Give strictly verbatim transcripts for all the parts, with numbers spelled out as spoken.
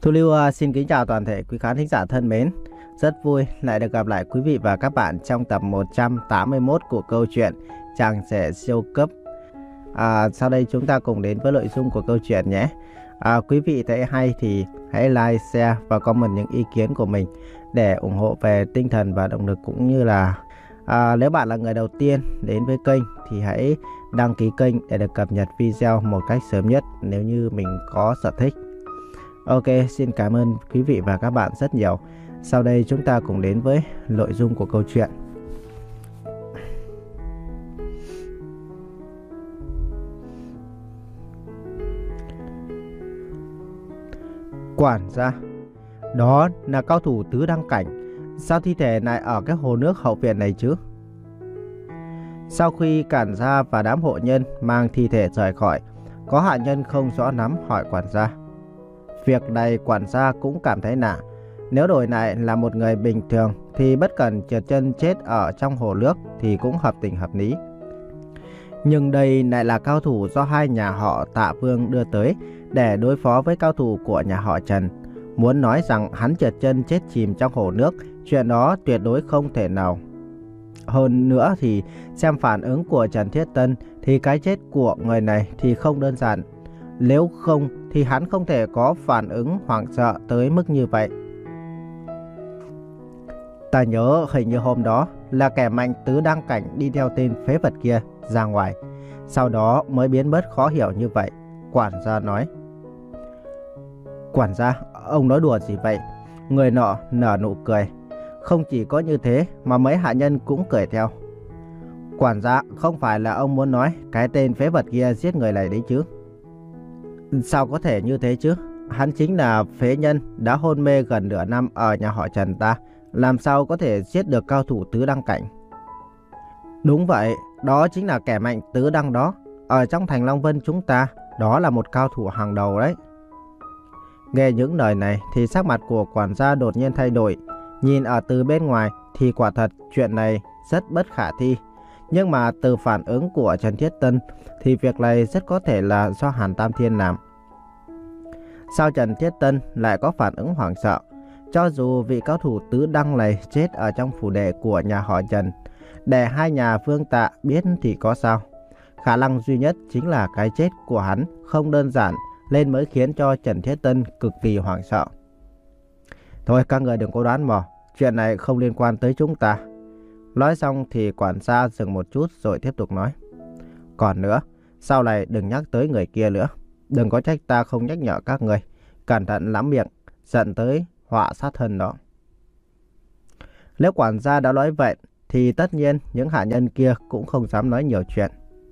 Thu Lưu uh, xin kính chào toàn thể quý khán thính giả thân mến. Rất vui lại được gặp lại quý vị và các bạn trong tập một trăm tám mươi mốt của câu chuyện Chàng Rể Siêu Cấp. À, sau đây chúng ta cùng đến với nội dung của câu chuyện nhé. À, quý vị thấy hay thì hãy like, share và comment những ý kiến của mình để ủng hộ về tinh thần và động lực, cũng như là à, nếu bạn là người đầu tiên đến với kênh thì hãy đăng ký kênh để được cập nhật video một cách sớm nhất nếu như mình có sở thích. Ok, xin cảm ơn quý vị và các bạn rất nhiều. Sau đây chúng ta cùng đến với nội dung của câu chuyện. Quản gia, đó là cao thủ tứ đăng cảnh. Sao thi thể lại ở cái hồ nước hậu viện này chứ? Sau khi quản gia và đám hộ nhân mang thi thể rời khỏi, có hạ nhân không rõ lắm hỏi quản gia. Việc này quản gia cũng cảm thấy lạ. Nếu đổi lại là một người bình thường thì bất cần trượt chân chết ở trong hồ nước thì cũng hợp tình hợp lý. Nhưng đây lại là cao thủ do hai nhà họ Tạ Vương đưa tới để đối phó với cao thủ của nhà họ Trần. Muốn nói rằng hắn trượt chân chết chìm trong hồ nước, chuyện đó tuyệt đối không thể nào. Hơn nữa thì xem phản ứng của Trần Thiết Tân thì cái chết của người này thì không đơn giản. Nếu không thì hắn không thể có phản ứng hoảng sợ tới mức như vậy. Ta nhớ hình như hôm đó là kẻ mạnh tứ đăng cảnh đi theo tên phế vật kia ra ngoài, sau đó mới biến mất khó hiểu như vậy, quản gia nói. Quản gia, ông nói đùa gì vậy? Người nọ nở nụ cười. Không chỉ có như thế mà mấy hạ nhân cũng cười theo. Quản gia, không phải là ông muốn nói cái tên phế vật kia giết người này đấy chứ? Sao có thể như thế chứ? Hắn chính là phế nhân đã hôn mê gần nửa năm ở nhà họ Trần ta, làm sao có thể giết được cao thủ tứ đăng cảnh? Đúng vậy, đó chính là kẻ mạnh tứ đăng đó. Ở trong thành Long Vân chúng ta, đó là một cao thủ hàng đầu đấy. Nghe những lời này thì sắc mặt của quản gia đột nhiên thay đổi. Nhìn ở từ bên ngoài thì quả thật chuyện này rất bất khả thi. Nhưng mà từ phản ứng của Trần Thiết Tân thì việc này rất có thể là do Hàn Tam Thiên làm. Sao Trần Thiết Tân lại có phản ứng hoảng sợ? Cho dù vị cao thủ tứ đăng này chết ở trong phủ đệ của nhà họ Trần, để hai nhà Vương Tạ biết thì có sao? Khả năng duy nhất chính là cái chết của hắn không đơn giản, nên mới khiến cho Trần Thiết Tân cực kỳ hoảng sợ. Thôi các người đừng có đoán mò, chuyện này không liên quan tới chúng ta. Nói xong thì quản gia dừng một chút rồi tiếp tục nói. Còn nữa, sau này đừng nhắc tới người kia nữa. Đừng có trách ta không nhắc nhở các người. Cẩn thận lắm miệng, giận tới họa sát thân đó. Nếu quản gia đã nói vậy thì tất nhiên những hạ nhân kia cũng không dám nói nhiều chuyện.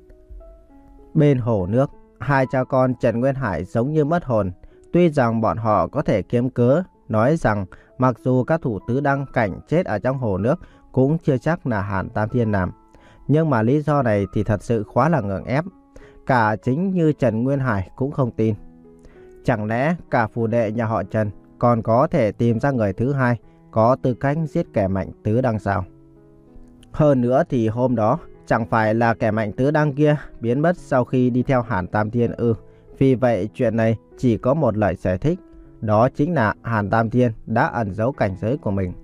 Bên hồ nước, hai cha con Trần Nguyên Hải giống như mất hồn. Tuy rằng bọn họ có thể kiếm cớ nói rằng mặc dù các thủ tứ đăng cảnh chết ở trong hồ nước cũng chưa chắc là Hàn Tam Thiên làm. Nhưng mà lý do này thì thật sự quá là ngượng ép. Cả chính như Trần Nguyên Hải cũng không tin. Chẳng lẽ cả phủ đệ nhà họ Trần còn có thể tìm ra người thứ hai có tư cách giết kẻ mạnh tứ đăng sao? Hơn nữa thì hôm đó chẳng phải là kẻ mạnh tứ đăng kia biến mất sau khi đi theo Hàn Tam Thiên ư? Vì vậy chuyện này chỉ có một lời giải thích. Đó chính là Hàn Tam Thiên đã ẩn giấu cảnh giới của mình.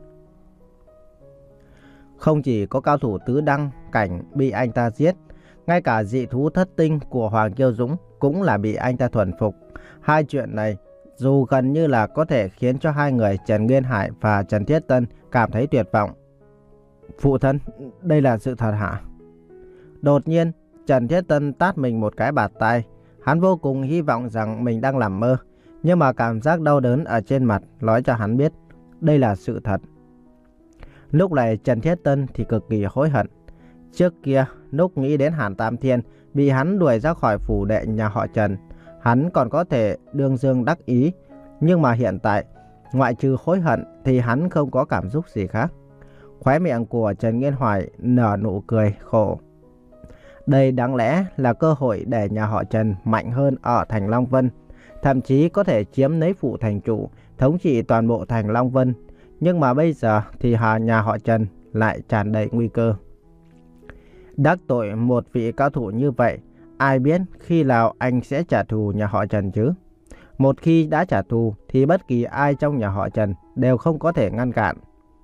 Không chỉ có cao thủ tứ đăng cảnh bị anh ta giết, ngay cả dị thú thất tinh của Hoàng Kiêu Dũng cũng là bị anh ta thuần phục. Hai chuyện này dù gần như là có thể khiến cho hai người Trần Nguyên Hải và Trần Thiết Tân cảm thấy tuyệt vọng. Phụ thân, đây là sự thật hả? Đột nhiên, Trần Thiết Tân tát mình một cái bạt tai. Hắn vô cùng hy vọng rằng mình đang nằm mơ, nhưng mà cảm giác đau đớn ở trên mặt nói cho hắn biết đây là sự thật. Lúc này Trần Thiết Tân thì cực kỳ hối hận. Trước kia, lúc nghĩ đến Hàn Tam Thiên bị hắn đuổi ra khỏi phủ đệ nhà họ Trần, hắn còn có thể đương dương đắc ý. Nhưng mà hiện tại, ngoại trừ hối hận thì hắn không có cảm xúc gì khác. Khóe miệng của Trần Nguyên Hoài nở nụ cười khổ. Đây đáng lẽ là cơ hội để nhà họ Trần mạnh hơn ở thành Long Vân, thậm chí có thể chiếm lấy phủ thành chủ, thống trị toàn bộ thành Long Vân. Nhưng mà bây giờ thì hà nhà họ Trần lại tràn đầy nguy cơ. Đắc tội một vị cao thủ như vậy, ai biết khi nào anh sẽ trả thù nhà họ Trần chứ? Một khi đã trả thù thì bất kỳ ai trong nhà họ Trần đều không có thể ngăn cản.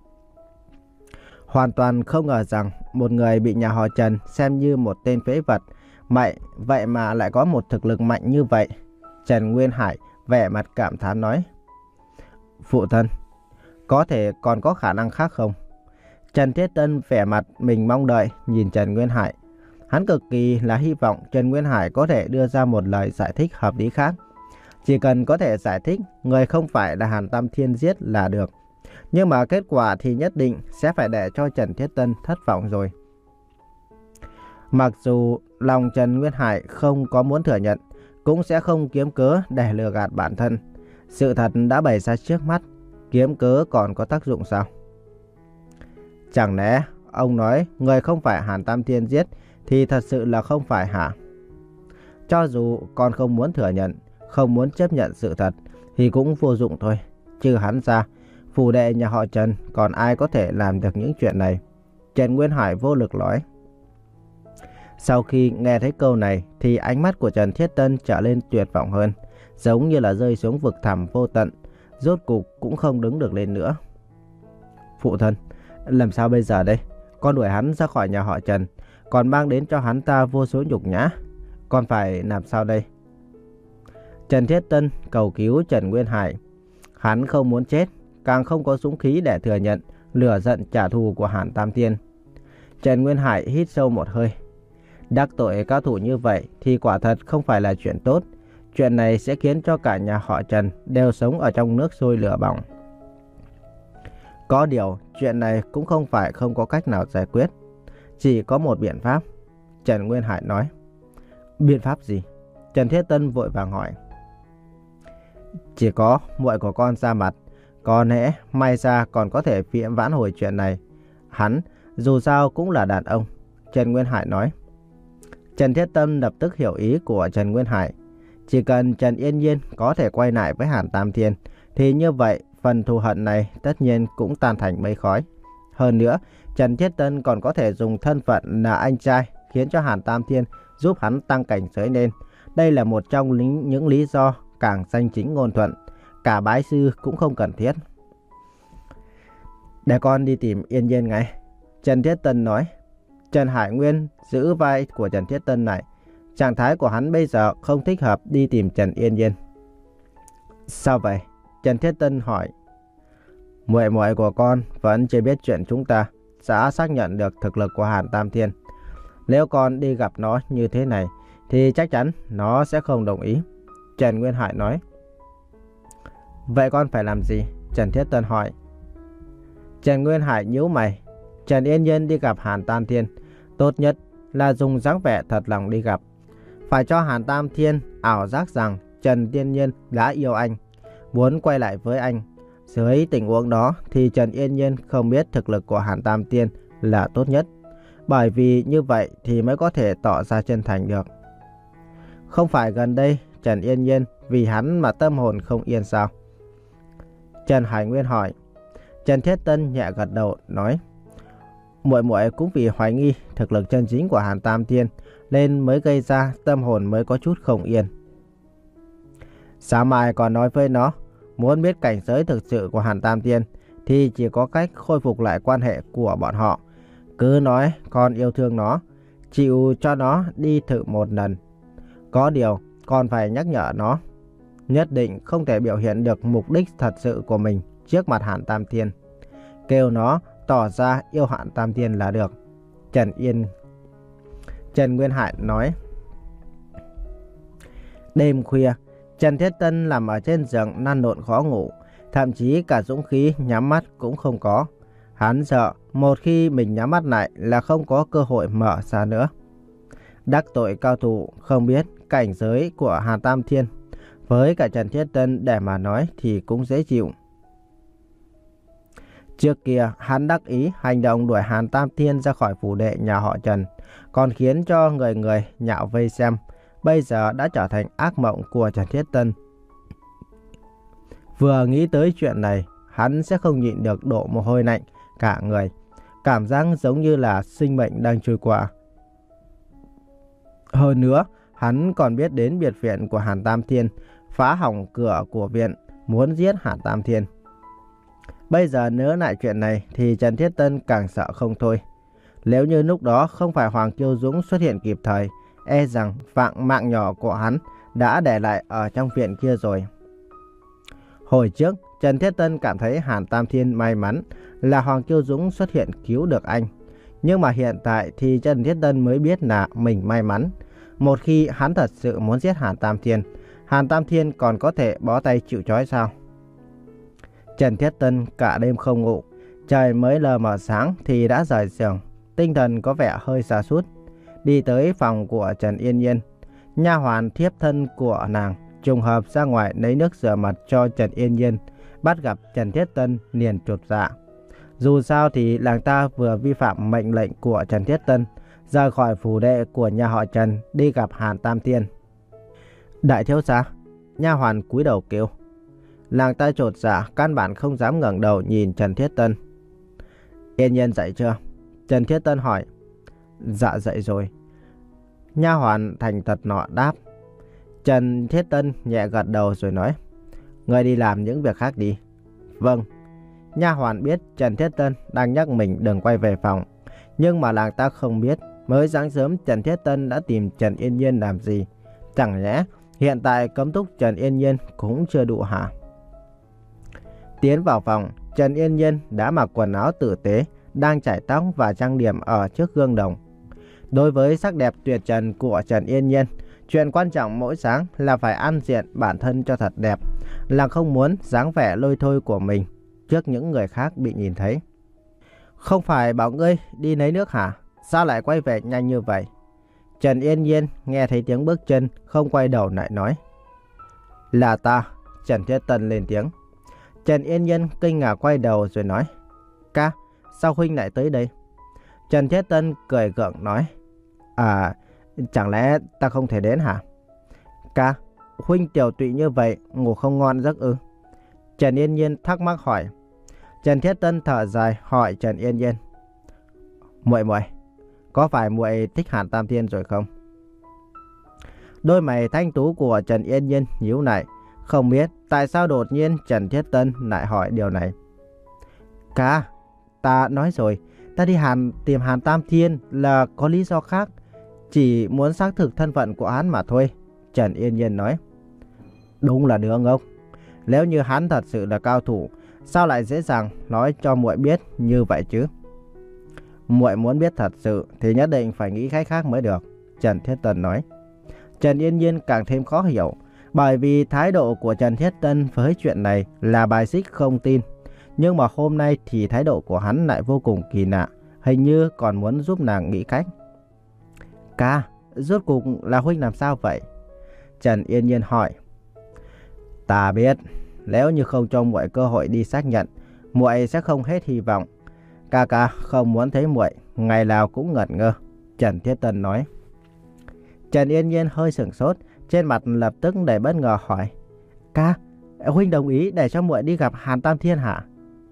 Hoàn toàn không ngờ rằng một người bị nhà họ Trần xem như một tên phế vật, Vậy, vậy mà lại có một thực lực mạnh như vậy. Trần Nguyên Hải vẻ mặt cảm thán nói. Phụ thân, có thể còn có khả năng khác không? Trần Thiết Tân vẻ mặt mình mong đợi nhìn Trần Nguyên Hải. Hắn cực kỳ là hy vọng Trần Nguyên Hải có thể đưa ra một lời giải thích hợp lý khác. Chỉ cần có thể giải thích người không phải là Hàn Tam Thiên giết là được. Nhưng mà kết quả thì nhất định sẽ phải để cho Trần Thiết Tân thất vọng rồi. Mặc dù lòng Trần Nguyên Hải không có muốn thừa nhận, cũng sẽ không kiếm cớ để lừa gạt bản thân. Sự thật đã bày ra trước mắt, kiếm cớ còn có tác dụng sao? Chẳng lẽ ông nói người không phải Hàn Tam Thiên giết thì thật sự là không phải hả? Cho dù con không muốn thừa nhận, không muốn chấp nhận sự thật thì cũng vô dụng thôi. Trừ hắn ra, phủ đệ nhà họ Trần còn ai có thể làm được những chuyện này? Trần Nguyên Hải vô lực nói. Sau khi nghe thấy câu này thì ánh mắt của Trần Thiết Tân trở lên tuyệt vọng hơn, giống như là rơi xuống vực thẳm vô tận, rốt cục cũng không đứng được lên nữa. Phụ thân, làm sao bây giờ đây? Con đuổi hắn ra khỏi nhà họ Trần, còn mang đến cho hắn ta vô số nhục nhã. Con phải làm sao đây? Trần Thiết Tân cầu cứu Trần Nguyên Hải. Hắn không muốn chết, càng không có dũng khí để thừa nhận lửa giận trả thù của Hàn Tam Thiên. Trần Nguyên Hải hít sâu một hơi. Đắc tội cao thủ như vậy thì quả thật không phải là chuyện tốt. Chuyện này sẽ khiến cho cả nhà họ Trần đều sống ở trong nước sôi lửa bỏng. Có điều, chuyện này cũng không phải không có cách nào giải quyết. Chỉ có một biện pháp. Trần Nguyên Hải nói. Biện pháp gì? Trần Thiết Tân vội vàng hỏi. Chỉ có muội của con ra mặt. Có lẽ may ra còn có thể phiền vãn hồi chuyện này. Hắn dù sao cũng là đàn ông. Trần Nguyên Hải nói. Trần Thiết Tân lập tức hiểu ý của Trần Nguyên Hải. Chỉ cần Trần Yên Nhiên có thể quay lại với Hàn Tam Thiên thì như vậy phần thù hận này tất nhiên cũng tan thành mây khói. Hơn nữa, Trần Thiết Tân còn có thể dùng thân phận là anh trai khiến cho Hàn Tam Thiên giúp hắn tăng cảnh giới lên. Đây là một trong những lý do càng danh chính ngôn thuận. Cả bái sư cũng không cần thiết. Để con đi tìm Yên Nhiên ngay. Trần Thiết Tân nói. Trần Hải Nguyên giữ vai của Trần Thiết Tân này. Trạng thái của hắn bây giờ không thích hợp đi tìm Trần Yên Nhiên. Sao vậy? Trần Thiết Tân hỏi. Muội muội của con vẫn chưa biết chuyện chúng ta đã xác nhận được thực lực của Hàn Tam Thiên. Nếu con đi gặp nó như thế này thì chắc chắn nó sẽ không đồng ý. Trần Nguyên Hải nói. Vậy con phải làm gì? Trần Thiết Tân hỏi. Trần Nguyên Hải nhíu mày. Trần Yên Nhiên đi gặp Hàn Tam Thiên, tốt nhất là dùng dáng vẻ thật lòng đi gặp. Phải cho Hàn Tam Thiên ảo giác rằng Trần Yên Nhiên đã yêu anh, muốn quay lại với anh. Dưới tình huống đó thì Trần Yên Nhiên không biết thực lực của Hàn Tam Thiên là tốt nhất. Bởi vì như vậy thì mới có thể tỏ ra chân thành được. Không phải gần đây Trần Yên Nhiên vì hắn mà tâm hồn không yên sao? Trần Hải Nguyên hỏi. Trần Thiết Tân nhẹ gật đầu nói. Muội muội cũng vì hoài nghi thực lực chân chính của Hàn Tam Thiên nên mới gây ra tâm hồn mới có chút không yên. Sáng mai còn nói với nó, muốn biết cảnh giới thực sự của Hàn Tam Thiên thì chỉ có cách khôi phục lại quan hệ của bọn họ. Cứ nói con yêu thương nó, chịu cho nó đi thử một lần. Có điều còn phải nhắc nhở nó, nhất định không thể biểu hiện được mục đích thật sự của mình trước mặt Hàn Tam Thiên. Kêu nó tỏ ra yêu Hàn Tam Thiên là được. Trần Yên Trần Nguyên Hải nói. Đêm khuya, Trần Thiết Tân nằm ở trên giường lăn lộn khó ngủ, thậm chí cả dũng khí nhắm mắt cũng không có. Hắn sợ một khi mình nhắm mắt lại là không có cơ hội mở ra nữa. Đắc tội cao thủ không biết cảnh giới của Hàn Tam Thiên, với cả Trần Thiết Tân để mà nói thì cũng dễ chịu. Trước kia hắn đắc ý hành động đuổi Hàn Tam Thiên ra khỏi phủ đệ nhà họ Trần, còn khiến cho người người nhạo vây xem. Bây giờ đã trở thành ác mộng của Trần Thiết Tân. Vừa nghĩ tới chuyện này, hắn sẽ không nhịn được đổ mồ hôi lạnh cả người. Cảm giác giống như là sinh mệnh đang trôi qua. Hơn nữa, hắn còn biết đến biệt viện của Hàn Tam Thiên. phá hỏng cửa của viện, muốn giết Hàn Tam Thiên. Bây giờ nhớ lại chuyện này thì Trần Thiết Tân càng sợ không thôi. Nếu như lúc đó không phải Hoàng Kiêu Dũng xuất hiện kịp thời, e rằng vạn mạng nhỏ của hắn đã để lại ở trong viện kia rồi. Hồi trước, Trần Thiết Tân cảm thấy Hàn Tam Thiên may mắn là Hoàng Kiêu Dũng xuất hiện cứu được anh. Nhưng mà hiện tại thì Trần Thiết Tân mới biết là mình may mắn. Một khi hắn thật sự muốn giết Hàn Tam Thiên, Hàn Tam Thiên còn có thể bó tay chịu trói sao? Trần Thiết Tân cả đêm không ngủ, trời mới lờ mờ sáng thì đã rời giường, tinh thần có vẻ hơi sa sút. Đi tới phòng của Trần Yên Nhiên, nha hoàn thiếp thân của nàng trùng hợp ra ngoài lấy nước rửa mặt cho Trần Yên Nhiên, bắt gặp Trần Thiết Tân liền chột dạ. Dù sao thì nàng ta vừa vi phạm mệnh lệnh của Trần Thiết Tân, rời khỏi phủ đệ của nhà họ Trần đi gặp Hàn Tam Thiên. Đại thiếu gia, nha hoàn cúi đầu kêu. Nàng ta chột dạ, căn bản không dám ngẩng đầu nhìn Trần Thiết Tân. Yên Nhiên dậy chưa? Trần Thiết Tân hỏi. Dạ dậy rồi. Nha hoàn thành thật nọ đáp. Trần Thiết Tân nhẹ gật đầu rồi nói. Ngươi đi làm những việc khác đi. Vâng. Nha hoàn biết Trần Thiết Tân đang nhắc mình đừng quay về phòng, nhưng mà nàng ta không biết mới sáng sớm Trần Thiết Tân đã tìm Trần Yên Nhiên làm gì. Chẳng lẽ hiện tại cấm túc Trần Yên Nhiên cũng chưa đủ hả? Tiến vào phòng, Trần Yên Nhiên đã mặc quần áo tử tế, đang chải tóc và trang điểm ở trước gương đồng. Đối với sắc đẹp tuyệt trần của Trần Yên Nhiên, chuyện quan trọng mỗi sáng là phải ăn diện bản thân cho thật đẹp, là không muốn dáng vẻ lôi thôi của mình trước những người khác bị nhìn thấy. Không phải bảo ngươi đi lấy nước hả? Sao lại quay về nhanh như vậy? Trần Yên Nhiên nghe thấy tiếng bước chân, không quay đầu lại nói. Là ta. Trần Thiết Tân lên tiếng. Trần Yên Nhiên kinh ngạc quay đầu rồi nói. Ca, sao huynh lại tới đây? Trần Thiết Tân cười gượng nói. À, chẳng lẽ ta không thể đến hả? Ca, huynh tiểu tụy như vậy, ngủ không ngon giấc ư? Trần Yên Nhiên thắc mắc hỏi. Trần Thiết Tân thở dài hỏi Trần Yên Nhiên. Muội muội, có phải muội thích Hàn Tam Thiên rồi không? Đôi mày thanh tú của Trần Yên Nhiên nhíu lại, không biết tại sao đột nhiên Trần Thiết Tân lại hỏi điều này. Ca, ta nói rồi, ta đi Hàn tìm Hàn Tam Thiên là có lý do khác, chỉ muốn xác thực thân phận của hắn mà thôi. Trần Yên Nhiên nói. Đúng là đứa ngốc. Nếu như hắn thật sự là cao thủ, sao lại dễ dàng nói cho muội biết như vậy chứ? Muội muốn biết thật sự thì nhất định phải nghĩ cách khác mới được, Trần Thiết Tân nói. Trần Yên Nhiên càng thêm khó hiểu, bởi vì thái độ của Trần Thiết Tân với chuyện này là bài xích không tin. Nhưng mà hôm nay thì thái độ của hắn lại vô cùng kỳ lạ, hình như còn muốn giúp nàng nghĩ cách. Ca, rốt cuộc là huynh làm sao vậy? Trần Yên Nhiên hỏi. Ta biết, nếu như không cho muội cơ hội đi xác nhận, muội sẽ không hết hy vọng. Ca ca không muốn thấy muội ngày nào cũng ngẩn ngơ, Trần Thiết Tân nói. Trần Yên Nhiên hơi sửng sốt, trên mặt lập tức đầy bất ngờ hỏi. Ca, huynh đồng ý để cho muội đi gặp Hàn Tam Thiên hả?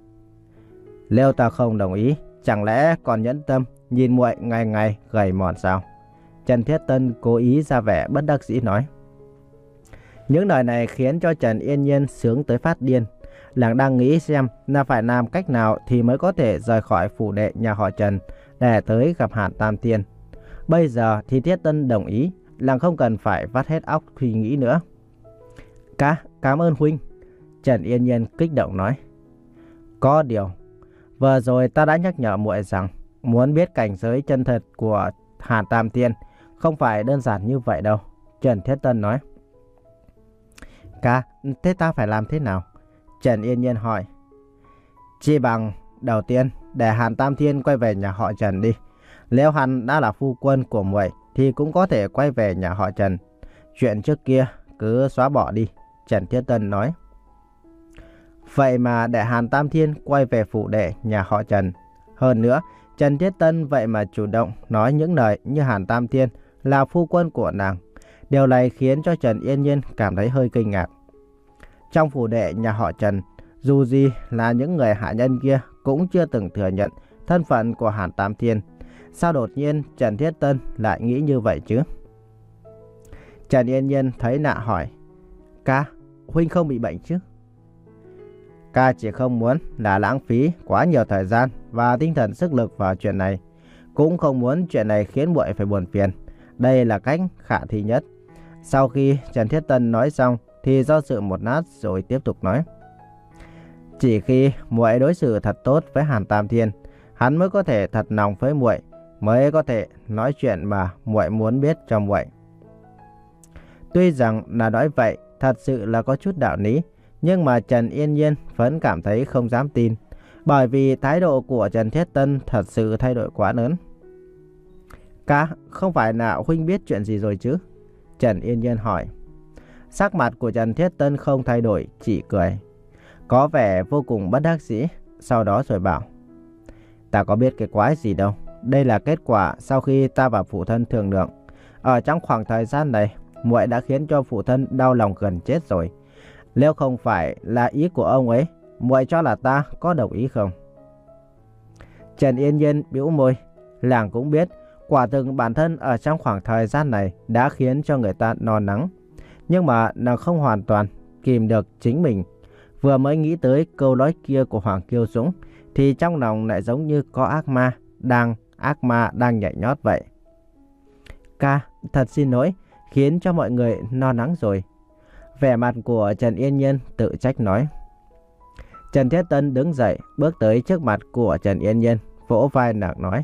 Nếu ta không đồng ý, chẳng lẽ còn nhẫn tâm nhìn muội ngày ngày gầy mòn sao? Trần Thiết Tân cố ý ra vẻ bất đắc dĩ nói. Những lời này khiến cho Trần Yên Nhiên sướng tới phát điên. Nàng đang nghĩ xem là phải làm cách nào thì mới có thể rời khỏi phủ đệ nhà họ Trần để tới gặp Hàn Tam Thiên. Bây giờ thì Thiết Tân đồng ý, nàng không cần phải vắt hết óc suy nghĩ nữa. Ca, cảm ơn huynh, Trần Yên Nhiên kích động nói. Có điều, vừa rồi ta đã nhắc nhở muội rằng muốn biết cảnh giới chân thật của Hàn Tam Thiên không phải đơn giản như vậy đâu, Trần Thiết Tân nói. Ca, thế ta phải làm thế nào? Trần Yên Nhiên hỏi. Chi bằng đầu tiên để Hàn Tam Thiên quay về nhà họ Trần đi. Nếu hắn đã là phu quân của muội thì cũng có thể quay về nhà họ Trần. Chuyện trước kia cứ xóa bỏ đi, Trần Thiết Tân nói. Vậy mà để Hàn Tam Thiên quay về phủ đệ nhà họ Trần. Hơn nữa, Trần Thiết Tân vậy mà chủ động nói những lời như Hàn Tam Thiên là phu quân của nàng. Điều này khiến cho Trần Yên Nhiên cảm thấy hơi kinh ngạc. Trong phủ đệ nhà họ Trần, dù gì là những người hạ nhân kia cũng chưa từng thừa nhận thân phận của Hàn Tam Thiên. Sao đột nhiên Trần Thiết Tân lại nghĩ như vậy chứ? Trần Yên Nhiên thấy lạ hỏi. Ca, huynh không bị bệnh chứ? Ca chỉ không muốn là lãng phí quá nhiều thời gian và tinh thần sức lực vào chuyện này. Cũng không muốn chuyện này khiến muội phải buồn phiền. Đây là cách khả thi nhất. Sau khi Trần Thiết Tân nói xong thì do dự một lát rồi tiếp tục nói. Chỉ khi muội đối xử thật tốt với Hàn Tam Thiên, hắn mới có thể thật lòng với muội, mới có thể nói chuyện mà muội muốn biết cho muội. Tuy rằng là nói vậy thật sự là có chút đạo lý, nhưng mà Trần Yên Nhiên vẫn cảm thấy không dám tin, bởi vì thái độ của Trần Thiết Tân thật sự thay đổi quá lớn. Ca, không phải là huynh biết chuyện gì rồi chứ? Trần Yên Nhiên hỏi. Sắc mặt của Trần Thiết Tân không thay đổi, chỉ cười, có vẻ vô cùng bất đắc dĩ, sau đó rồi bảo. Ta có biết cái quái gì đâu, đây là kết quả sau khi ta và phụ thân thương lượng. Ở trong khoảng thời gian này, muội đã khiến cho phụ thân đau lòng gần chết rồi. Nếu không phải là ý của ông ấy, muội cho là ta có đồng ý không? Trần Yên Nhiên bĩu môi, làng cũng biết, quả thực bản thân ở trong khoảng thời gian này đã khiến cho người ta no nắng. Nhưng mà nàng không hoàn toàn kìm được chính mình. Vừa mới nghĩ tới câu nói kia của Hoàng Kiêu Dũng thì trong lòng lại giống như có ác ma đang ác ma đang nhảy nhót vậy. Ca, thật xin lỗi, khiến cho mọi người no nắng rồi. Vẻ mặt của Trần Yên Nhiên tự trách nói. Trần Thiết Tân đứng dậy, bước tới trước mặt của Trần Yên Nhiên, vỗ vai nàng nói.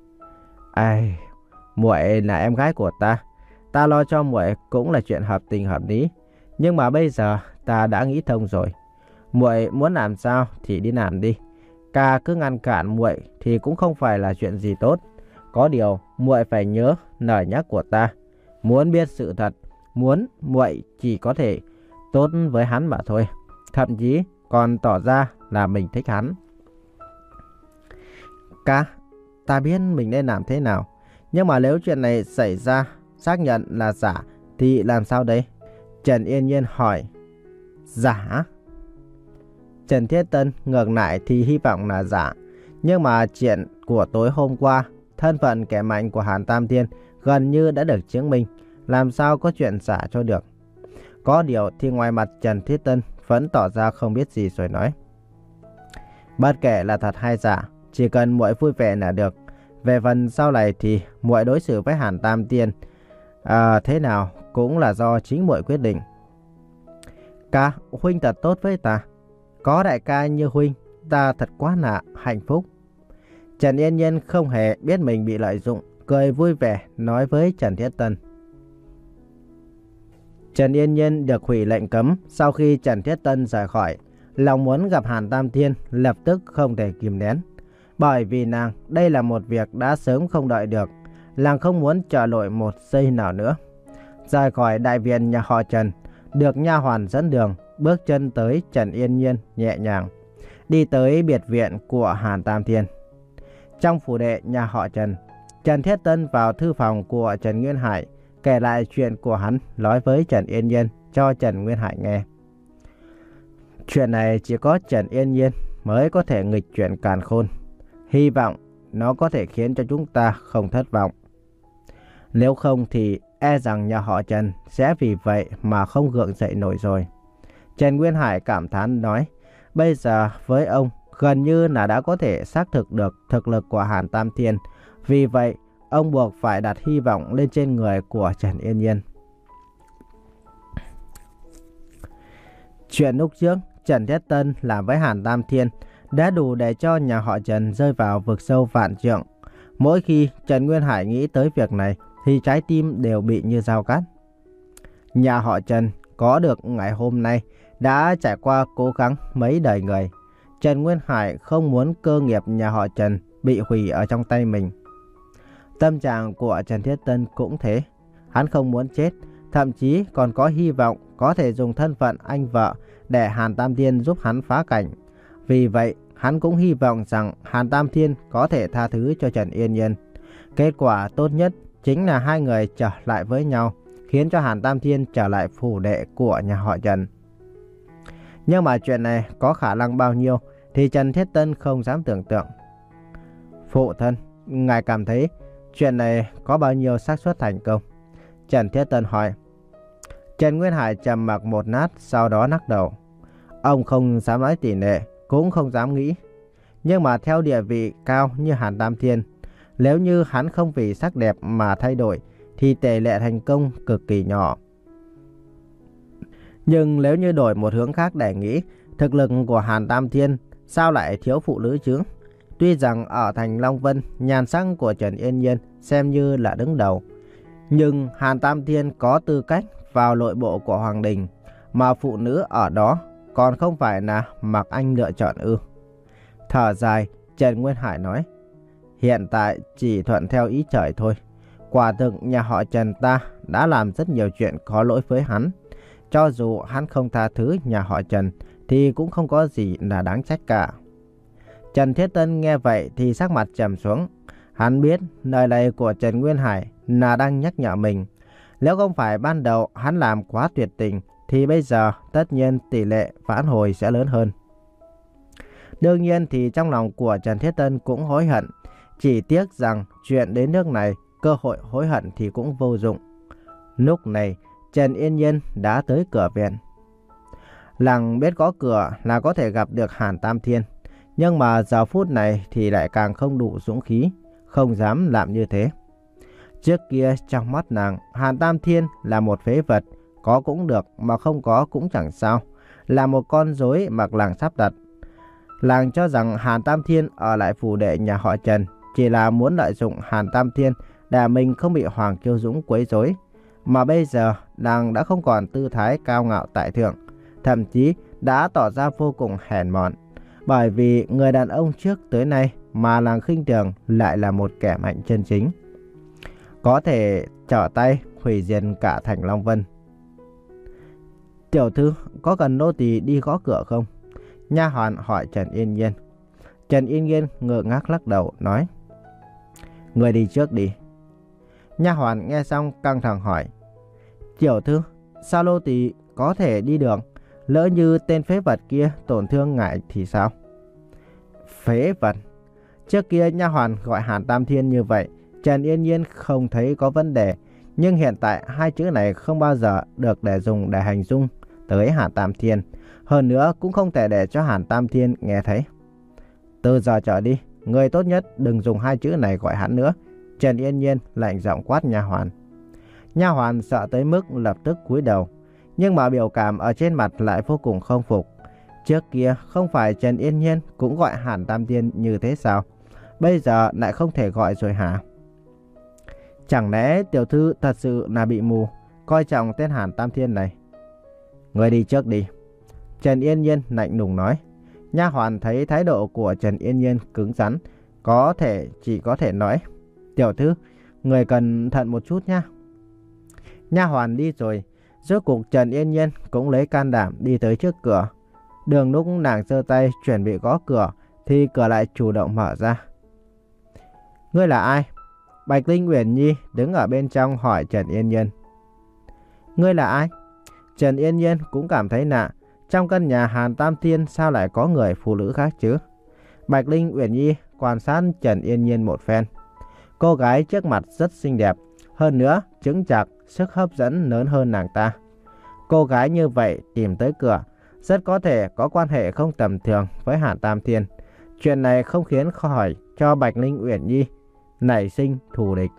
Ai, muội là em gái của ta, ta lo cho muội cũng là chuyện hợp tình hợp lý. Nhưng mà bây giờ ta đã nghĩ thông rồi. Muội muốn làm sao thì đi làm đi. Ca cứ ngăn cản muội thì cũng không phải là chuyện gì tốt. Có điều muội phải nhớ lời nhắc của ta. Muốn biết sự thật, muốn muội chỉ có thể tốt với hắn mà thôi. Thậm chí còn tỏ ra là mình thích hắn. Ca, ta biết mình nên làm thế nào. Nhưng mà nếu chuyện này xảy ra, xác nhận là giả thì làm sao đây? Trần Yên Nhiên hỏi. Giả? Trần Thiết Tân ngược lại thì hy vọng là giả. Nhưng mà chuyện của tối hôm qua, thân phận kẻ mạnh của Hàn Tam Thiên gần như đã được chứng minh. Làm sao có chuyện giả cho được? Có điều thì ngoài mặt Trần Thiết Tân vẫn tỏ ra không biết gì rồi nói. Bất kể là thật hay giả, chỉ cần muội vui vẻ là được. Về phần sau này thì muội đối xử với Hàn Tam Thiên à, thế nào cũng là do chính muội quyết định. Ca, huynh thật tốt với ta. Có đại ca như huynh, ta thật quá là hạnh phúc. Trần Yên Nhiên không hề biết mình bị lợi dụng, cười vui vẻ nói với Trần Thiết Tân. Trần Yên Nhiên được hủy lệnh cấm sau khi Trần Thiết Tân rời khỏi. Lòng muốn gặp Hàn Tam Thiên lập tức không thể kìm nén. Bởi vì nàng đây là một việc đã sớm không đợi được. Nàng không muốn chờ lội một giây nào nữa. Rời khỏi đại viện nhà họ Trần, được nha hoàn dẫn đường, bước chân tới Trần Yên Nhiên nhẹ nhàng đi tới biệt viện của Hàn Tam Thiên. Trong phủ đệ nhà họ Trần, Trần Thiết Tân vào thư phòng của Trần Nguyên Hải, kể lại chuyện của hắn nói với Trần Yên Nhiên cho Trần Nguyên Hải nghe. Chuyện này chỉ có Trần Yên Nhiên mới có thể nghịch chuyển càn khôn. Hy vọng nó có thể khiến cho chúng ta không thất vọng. Nếu không thì e rằng nhà họ Trần sẽ vì vậy mà không gượng dậy nổi rồi. Trần Nguyên Hải cảm thán nói, bây giờ với ông gần như là đã có thể xác thực được thực lực của Hàn Tam Thiên. Vì vậy, ông buộc phải đặt hy vọng lên trên người của Trần Yên Nhiên. Chuyện lúc trước, Trần Thiết Tân làm với Hàn Tam Thiên đã đủ để cho nhà họ Trần rơi vào vực sâu vạn trượng. Mỗi khi Trần Nguyên Hải nghĩ tới việc này thì trái tim đều bị như dao cắt. Nhà họ Trần có được ngày hôm nay đã trải qua cố gắng mấy đời người. Trần Nguyên Hải không muốn cơ nghiệp nhà họ Trần bị hủy ở trong tay mình. Tâm trạng của Trần Thiết Tân cũng thế. Hắn không muốn chết, thậm chí còn có hy vọng có thể dùng thân phận anh vợ để Hàn Tam Thiên giúp hắn phá cảnh. Vì vậy, hắn cũng hy vọng rằng Hàn Tam Thiên có thể tha thứ cho Trần Yên Nhiên. Kết quả tốt nhất chính là hai người trở lại với nhau, khiến cho Hàn Tam Thiên trở lại phủ đệ của nhà họ Trần. Nhưng mà chuyện này có khả năng bao nhiêu thì Trần Thiết Tân không dám tưởng tượng. Phụ thân, ngài cảm thấy chuyện này có bao nhiêu xác suất thành công? Trần Thiết Tân hỏi. Trần Nguyên Hải trầm mặc một lát, sau đó lắc đầu. Ông không dám nói tỷ lệ, cũng không dám nghĩ. Nhưng mà theo địa vị cao như Hàn Tam Thiên, nếu như hắn không vì sắc đẹp mà thay đổi, thì tỷ lệ thành công cực kỳ nhỏ. Nhưng nếu như đổi một hướng khác để nghĩ, thực lực của Hàn Tam Thiên sao lại thiếu phụ nữ chứ? Tuy rằng ở thành Long Vân, nhan sắc của Trần Yên Nhiên xem như là đứng đầu, nhưng Hàn Tam Thiên có tư cách vào nội bộ của Hoàng Đình, mà phụ nữ ở đó còn không phải là Mạc Anh lựa chọn ư? Thở dài, Trần Nguyên Hải nói, hiện tại chỉ thuận theo ý trời thôi. Quả thực nhà họ Trần ta đã làm rất nhiều chuyện có lỗi với hắn. Cho dù hắn không tha thứ nhà họ Trần thì cũng không có gì là đáng trách cả. Trần Thiết Tân nghe vậy thì sắc mặt trầm xuống. Hắn biết lời này của Trần Nguyên Hải là đang nhắc nhở mình. Nếu không phải ban đầu hắn làm quá tuyệt tình thì bây giờ tất nhiên tỷ lệ phản hồi sẽ lớn hơn. Đương nhiên thì trong lòng của Trần Thiết Tân cũng hối hận. Chỉ tiếc rằng chuyện đến nước này, cơ hội hối hận thì cũng vô dụng. Lúc này Trần Yên Nhiên đã tới cửa viện. Làng biết có cửa là có thể gặp được Hàn Tam Thiên, nhưng mà giờ phút này thì lại càng không đủ dũng khí, không dám làm như thế. Trước kia trong mắt nàng, Hàn Tam Thiên là một phế vật, có cũng được mà không có cũng chẳng sao, là một con rối mặc làng sắp đặt. Làng cho rằng Hàn Tam Thiên ở lại phủ đệ nhà họ Trần chỉ là muốn lợi dụng Hàn Tam Thiên để mình không bị Hoàng Kiêu Dũng quấy rối. Mà bây giờ làng đã không còn tư thái cao ngạo tại thượng, thậm chí đã tỏ ra vô cùng hèn mọn. Bởi vì người đàn ông trước tới nay mà làng khinh thường lại là một kẻ mạnh chân chính, có thể trở tay hủy diệt cả thành Long Vân. Tiểu thư, có cần nô tỳ đi gõ cửa không? Nha hoàn hỏi Trần Yên Nhiên. Trần Yên Nhiên ngơ ngác lắc đầu nói, người đi trước đi. Nha hoàn nghe xong căng thẳng hỏi, tiểu thư, sao nô tỳ có thể đi được? Lỡ như tên phế vật kia tổn thương ngài thì sao? Phế vật? Trước kia nha hoàn gọi Hàn Tam Thiên như vậy, Trần Yên Nhiên không thấy có vấn đề. Nhưng hiện tại hai chữ này không bao giờ được để dùng để hình dung tới Hàn Tam Thiên. Hơn nữa cũng không thể để cho Hàn Tam Thiên nghe thấy. Từ giờ trở đi, người tốt nhất đừng dùng hai chữ này gọi hắn nữa. Trần Yên Nhiên lạnh giọng quát nha hoàn. Nha hoàn sợ tới mức lập tức cúi đầu, nhưng mà biểu cảm ở trên mặt lại vô cùng không phục. Trước kia không phải Trần Yên Nhiên cũng gọi Hàn Tam Thiên như thế sao? Bây giờ lại không thể gọi rồi hả? Chẳng lẽ tiểu thư thật sự là bị mù, coi trọng tên Hàn Tam Thiên này? Người đi trước đi. Trần Yên Nhiên lạnh lùng nói. Nha hoàn thấy thái độ của Trần Yên Nhiên cứng rắn, có thể chỉ có thể nói, tiểu thư, người cẩn thận một chút nha. Nha hoàn đi rồi, rốt cuộc Trần Yên Nhiên cũng lấy can đảm đi tới trước cửa. Đường lúc nàng giơ tay chuẩn bị gõ cửa thì cửa lại chủ động mở ra. Ngươi là ai? Bạch Linh Uyển Nhi đứng ở bên trong hỏi Trần Yên Nhiên. Ngươi là ai? Trần Yên Nhiên cũng cảm thấy lạ. Trong căn nhà Hàn Tam Thiên sao lại có người phụ nữ khác chứ? Bạch Linh Uyển Nhi quan sát Trần Yên Nhiên một phen. Cô gái trước mặt rất xinh đẹp, hơn nữa chững chạc, sức hấp dẫn lớn hơn nàng ta. Cô gái như vậy tìm tới cửa, rất có thể có quan hệ không tầm thường với Hàn Tam Thiên. Chuyện này không khiến khỏi cho Bạch Linh Uyển Nhi nảy sinh thù địch.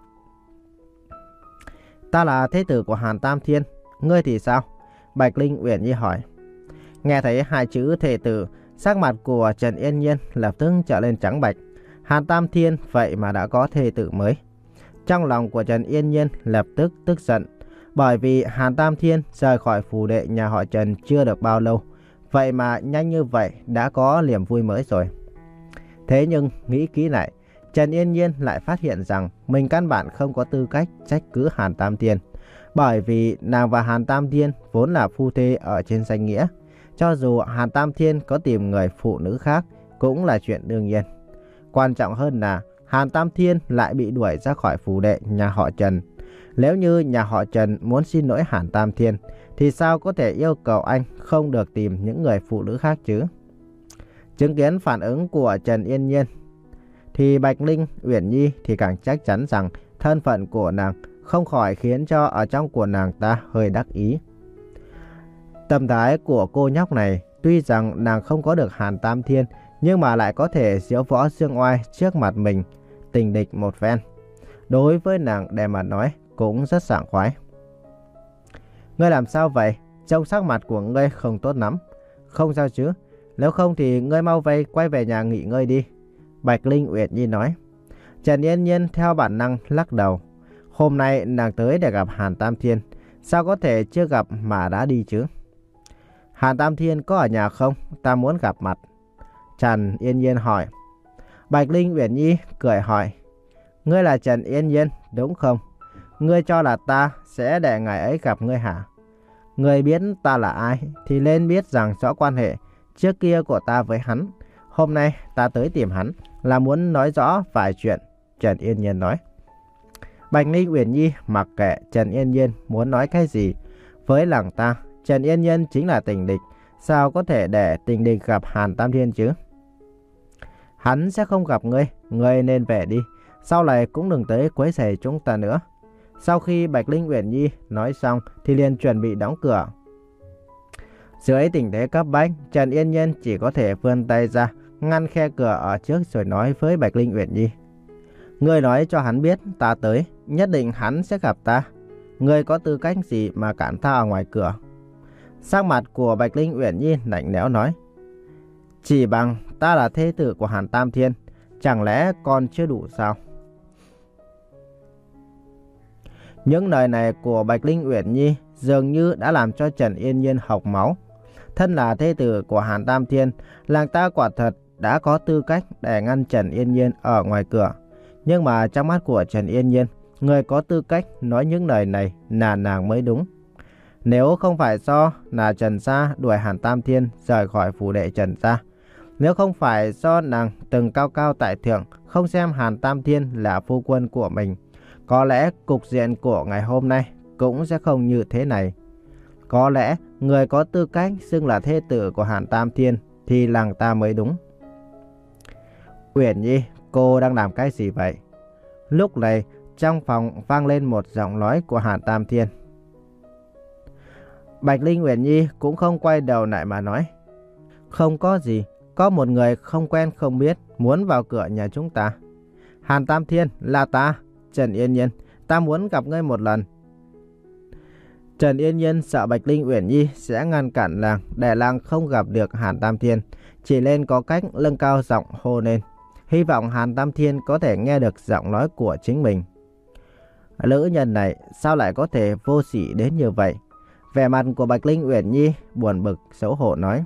Ta là thế tử của Hàn Tam Thiên, ngươi thì sao? Bạch Linh Uyển Nhi hỏi. Nghe thấy hai chữ thế tử, sắc mặt của Trần Yên Nhiên lập tức trở lên trắng bạch. Hàn Tam Thiên vậy mà đã có thế tử mới. Trong lòng của Trần Yên Nhiên lập tức tức giận, bởi vì Hàn Tam Thiên rời khỏi phủ đệ nhà họ Trần chưa được bao lâu, vậy mà nhanh như vậy đã có niềm vui mới rồi. Thế nhưng nghĩ kỹ lại, Trần Yên Nhiên lại phát hiện rằng mình căn bản không có tư cách trách cứ Hàn Tam Thiên, bởi vì nàng và Hàn Tam Thiên vốn là phu thê ở trên danh nghĩa. Cho dù Hàn Tam Thiên có tìm người phụ nữ khác cũng là chuyện đương nhiên. Quan trọng hơn là Hàn Tam Thiên lại bị đuổi ra khỏi phủ đệ nhà họ Trần. Nếu như nhà họ Trần muốn xin lỗi Hàn Tam Thiên thì sao có thể yêu cầu anh không được tìm những người phụ nữ khác chứ? Chứng kiến phản ứng của Trần Yên Nhiên thì Bạch Linh Uyển Nhi thì càng chắc chắn rằng thân phận của nàng không khỏi khiến cho ở trong của nàng ta hơi đắc ý. Tâm thái của cô nhóc này, tuy rằng nàng không có được Hàn Tam Thiên, nhưng mà lại có thể diễu võ dương oai trước mặt mình, tình địch một phen. Đối với nàng để mà nói cũng rất sảng khoái. Ngươi làm sao vậy? Trông sắc mặt của ngươi không tốt lắm. Không sao chứ? Nếu không thì ngươi mau về quay về nhà nghỉ ngơi đi. Bạch Linh Uyển Nhi nói. Trần Yên Nhiên theo bản năng lắc đầu. Hôm nay nàng tới để gặp Hàn Tam Thiên, sao có thể chưa gặp mà đã đi chứ? Hàn Tam Thiên có ở nhà không? Ta muốn gặp mặt. Trần Yên Nhiên hỏi. Bạch Linh Uyển Nhi cười hỏi. Ngươi là Trần Yên Nhiên đúng không? Ngươi cho là ta sẽ để ngài ấy gặp ngươi hả? Ngươi biết ta là ai thì nên biết rằng rõ quan hệ trước kia của ta với hắn. Hôm nay ta tới tìm hắn là muốn nói rõ vài chuyện. Trần Yên Nhiên nói. Bạch Linh Uyển Nhi mặc kệ Trần Yên Nhiên muốn nói cái gì. Với lòng ta, Trần Yên Nhiên chính là tình địch. Sao có thể để tình địch gặp Hàn Tam Thiên chứ? Hắn sẽ không gặp ngươi. Ngươi nên về đi. Sau này cũng đừng tới quấy rầy chúng ta nữa. Sau khi Bạch Linh Uyển Nhi nói xong thì liền chuẩn bị đóng cửa. Dưới tình thế cấp bách, Trần Yên Nhiên chỉ có thể vươn tay ra ngăn khe cửa ở trước rồi nói với Bạch Linh Uyển Nhi. Ngươi nói cho hắn biết ta tới, nhất định hắn sẽ gặp ta. Ngươi có tư cách gì mà cản ta ở ngoài cửa? Sắc mặt của Bạch Linh Uyển Nhi lạnh lẽo nói. Chỉ bằng ta là thê tử của Hàn Tam Thiên, chẳng lẽ còn chưa đủ sao? Những lời này của Bạch Linh Uyển Nhi dường như đã làm cho Trần Yên Nhiên hộc máu. Thân là thê tử của Hàn Tam Thiên, nàng ta quả thật đã có tư cách để ngăn Trần Yên Nhiên ở ngoài cửa. Nhưng mà trong mắt của Trần Yên Nhiên, người có tư cách nói những lời này là nàng mới đúng. Nếu không phải do là Trần gia đuổi Hàn Tam Thiên rời khỏi phủ đệ Trần gia, nếu không phải do nàng từng cao cao tại thượng không xem Hàn Tam Thiên là phu quân của mình, có lẽ cục diện của ngày hôm nay cũng sẽ không như thế này. Có lẽ người có tư cách xưng là thê tử của Hàn Tam Thiên thì làng ta mới đúng. Uyển Nhi, cô đang làm cái gì vậy? Lúc này trong phòng vang lên một giọng nói của Hàn Tam Thiên. Bạch Linh Uyển Nhi cũng không quay đầu lại mà nói. Không có gì, có một người không quen không biết muốn vào cửa nhà chúng ta. Hàn Tam Thiên là ta, Trần Yên Nhiên, ta muốn gặp ngươi một lần. Trần Yên Nhiên sợ Bạch Linh Uyển Nhi sẽ ngăn cản làng để làng không gặp được Hàn Tam Thiên, chỉ lên có cách nâng cao giọng hô lên, hy vọng Hàn Tam Thiên có thể nghe được giọng nói của chính mình. Nữ nhân này sao lại có thể vô sỉ đến như vậy? Vẻ mặt của Bạch Linh Uyển Nhi buồn bực xấu hổ nói.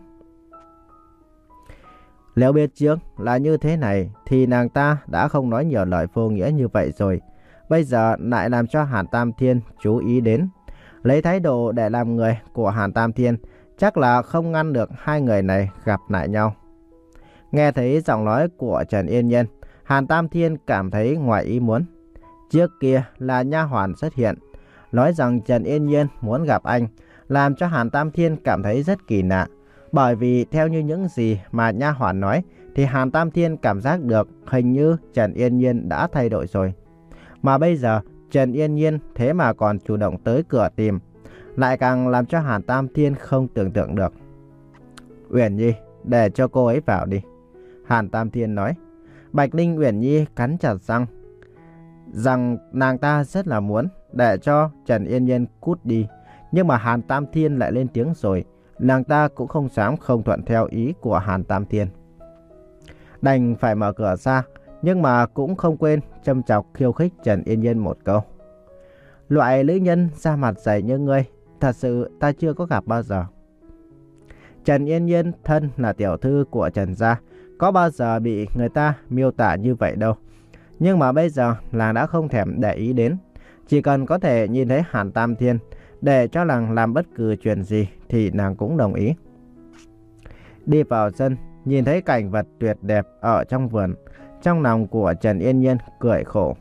Nếu biết trước là như thế này thì nàng ta đã không nói nhiều lời vô nghĩa như vậy rồi. Bây giờ lại làm cho Hàn Tam Thiên chú ý đến. Lấy thái độ để làm người của Hàn Tam Thiên, chắc là không ngăn được hai người này gặp lại nhau. Nghe thấy giọng nói của Trần Yên Nhiên, Hàn Tam Thiên cảm thấy ngoài ý muốn. Trước kia là nha hoàn xuất hiện, nói rằng Trần Yên Nhiên muốn gặp anh, làm cho Hàn Tam Thiên cảm thấy rất kỳ lạ. Bởi vì theo như những gì mà nha hoàn nói, thì Hàn Tam Thiên cảm giác được hình như Trần Yên Nhiên đã thay đổi rồi. Mà bây giờ Trần Yên Nhiên thế mà còn chủ động tới cửa tìm, lại càng làm cho Hàn Tam Thiên không tưởng tượng được. Uyển Nhi, để cho cô ấy vào đi, Hàn Tam Thiên nói. Bạch Linh Uyển Nhi cắn chặt răng, rằng nàng ta rất là muốn để cho Trần Yên Nhiên cút đi. Nhưng mà Hàn Tam Thiên lại lên tiếng rồi, nàng ta cũng không dám không thuận theo ý của Hàn Tam Thiên. Đành phải mở cửa ra, nhưng mà cũng không quên châm chọc khiêu khích Trần Yên Nhiên một câu. Loại nữ nhân da mặt dày như ngươi, thật sự ta chưa có gặp bao giờ. Trần Yên Nhiên thân là tiểu thư của Trần gia, có bao giờ bị người ta miêu tả như vậy đâu. Nhưng mà bây giờ nàng đã không thèm để ý đến. Chỉ cần có thể nhìn thấy Hàn Tam Thiên, để cho nàng làm bất cứ chuyện gì thì nàng cũng đồng ý. Đi vào sân, nhìn thấy cảnh vật tuyệt đẹp ở trong vườn, trong lòng của Trần Yên Nhiên cười khổ.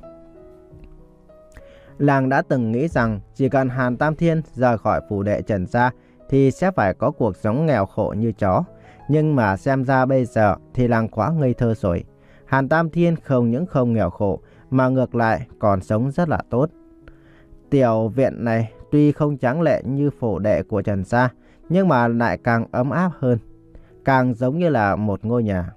Nàng đã từng nghĩ rằng chỉ cần Hàn Tam Thiên rời khỏi phủ đệ Trần gia thì sẽ phải có cuộc sống nghèo khổ như chó. Nhưng mà xem ra bây giờ thì nàng quá ngây thơ rồi. Hàn Tam Thiên không những không nghèo khổ mà ngược lại còn sống rất là tốt. Tiểu viện này tuy không tráng lệ như phủ đệ của Trần gia, nhưng mà lại càng ấm áp hơn, càng giống như là một ngôi nhà.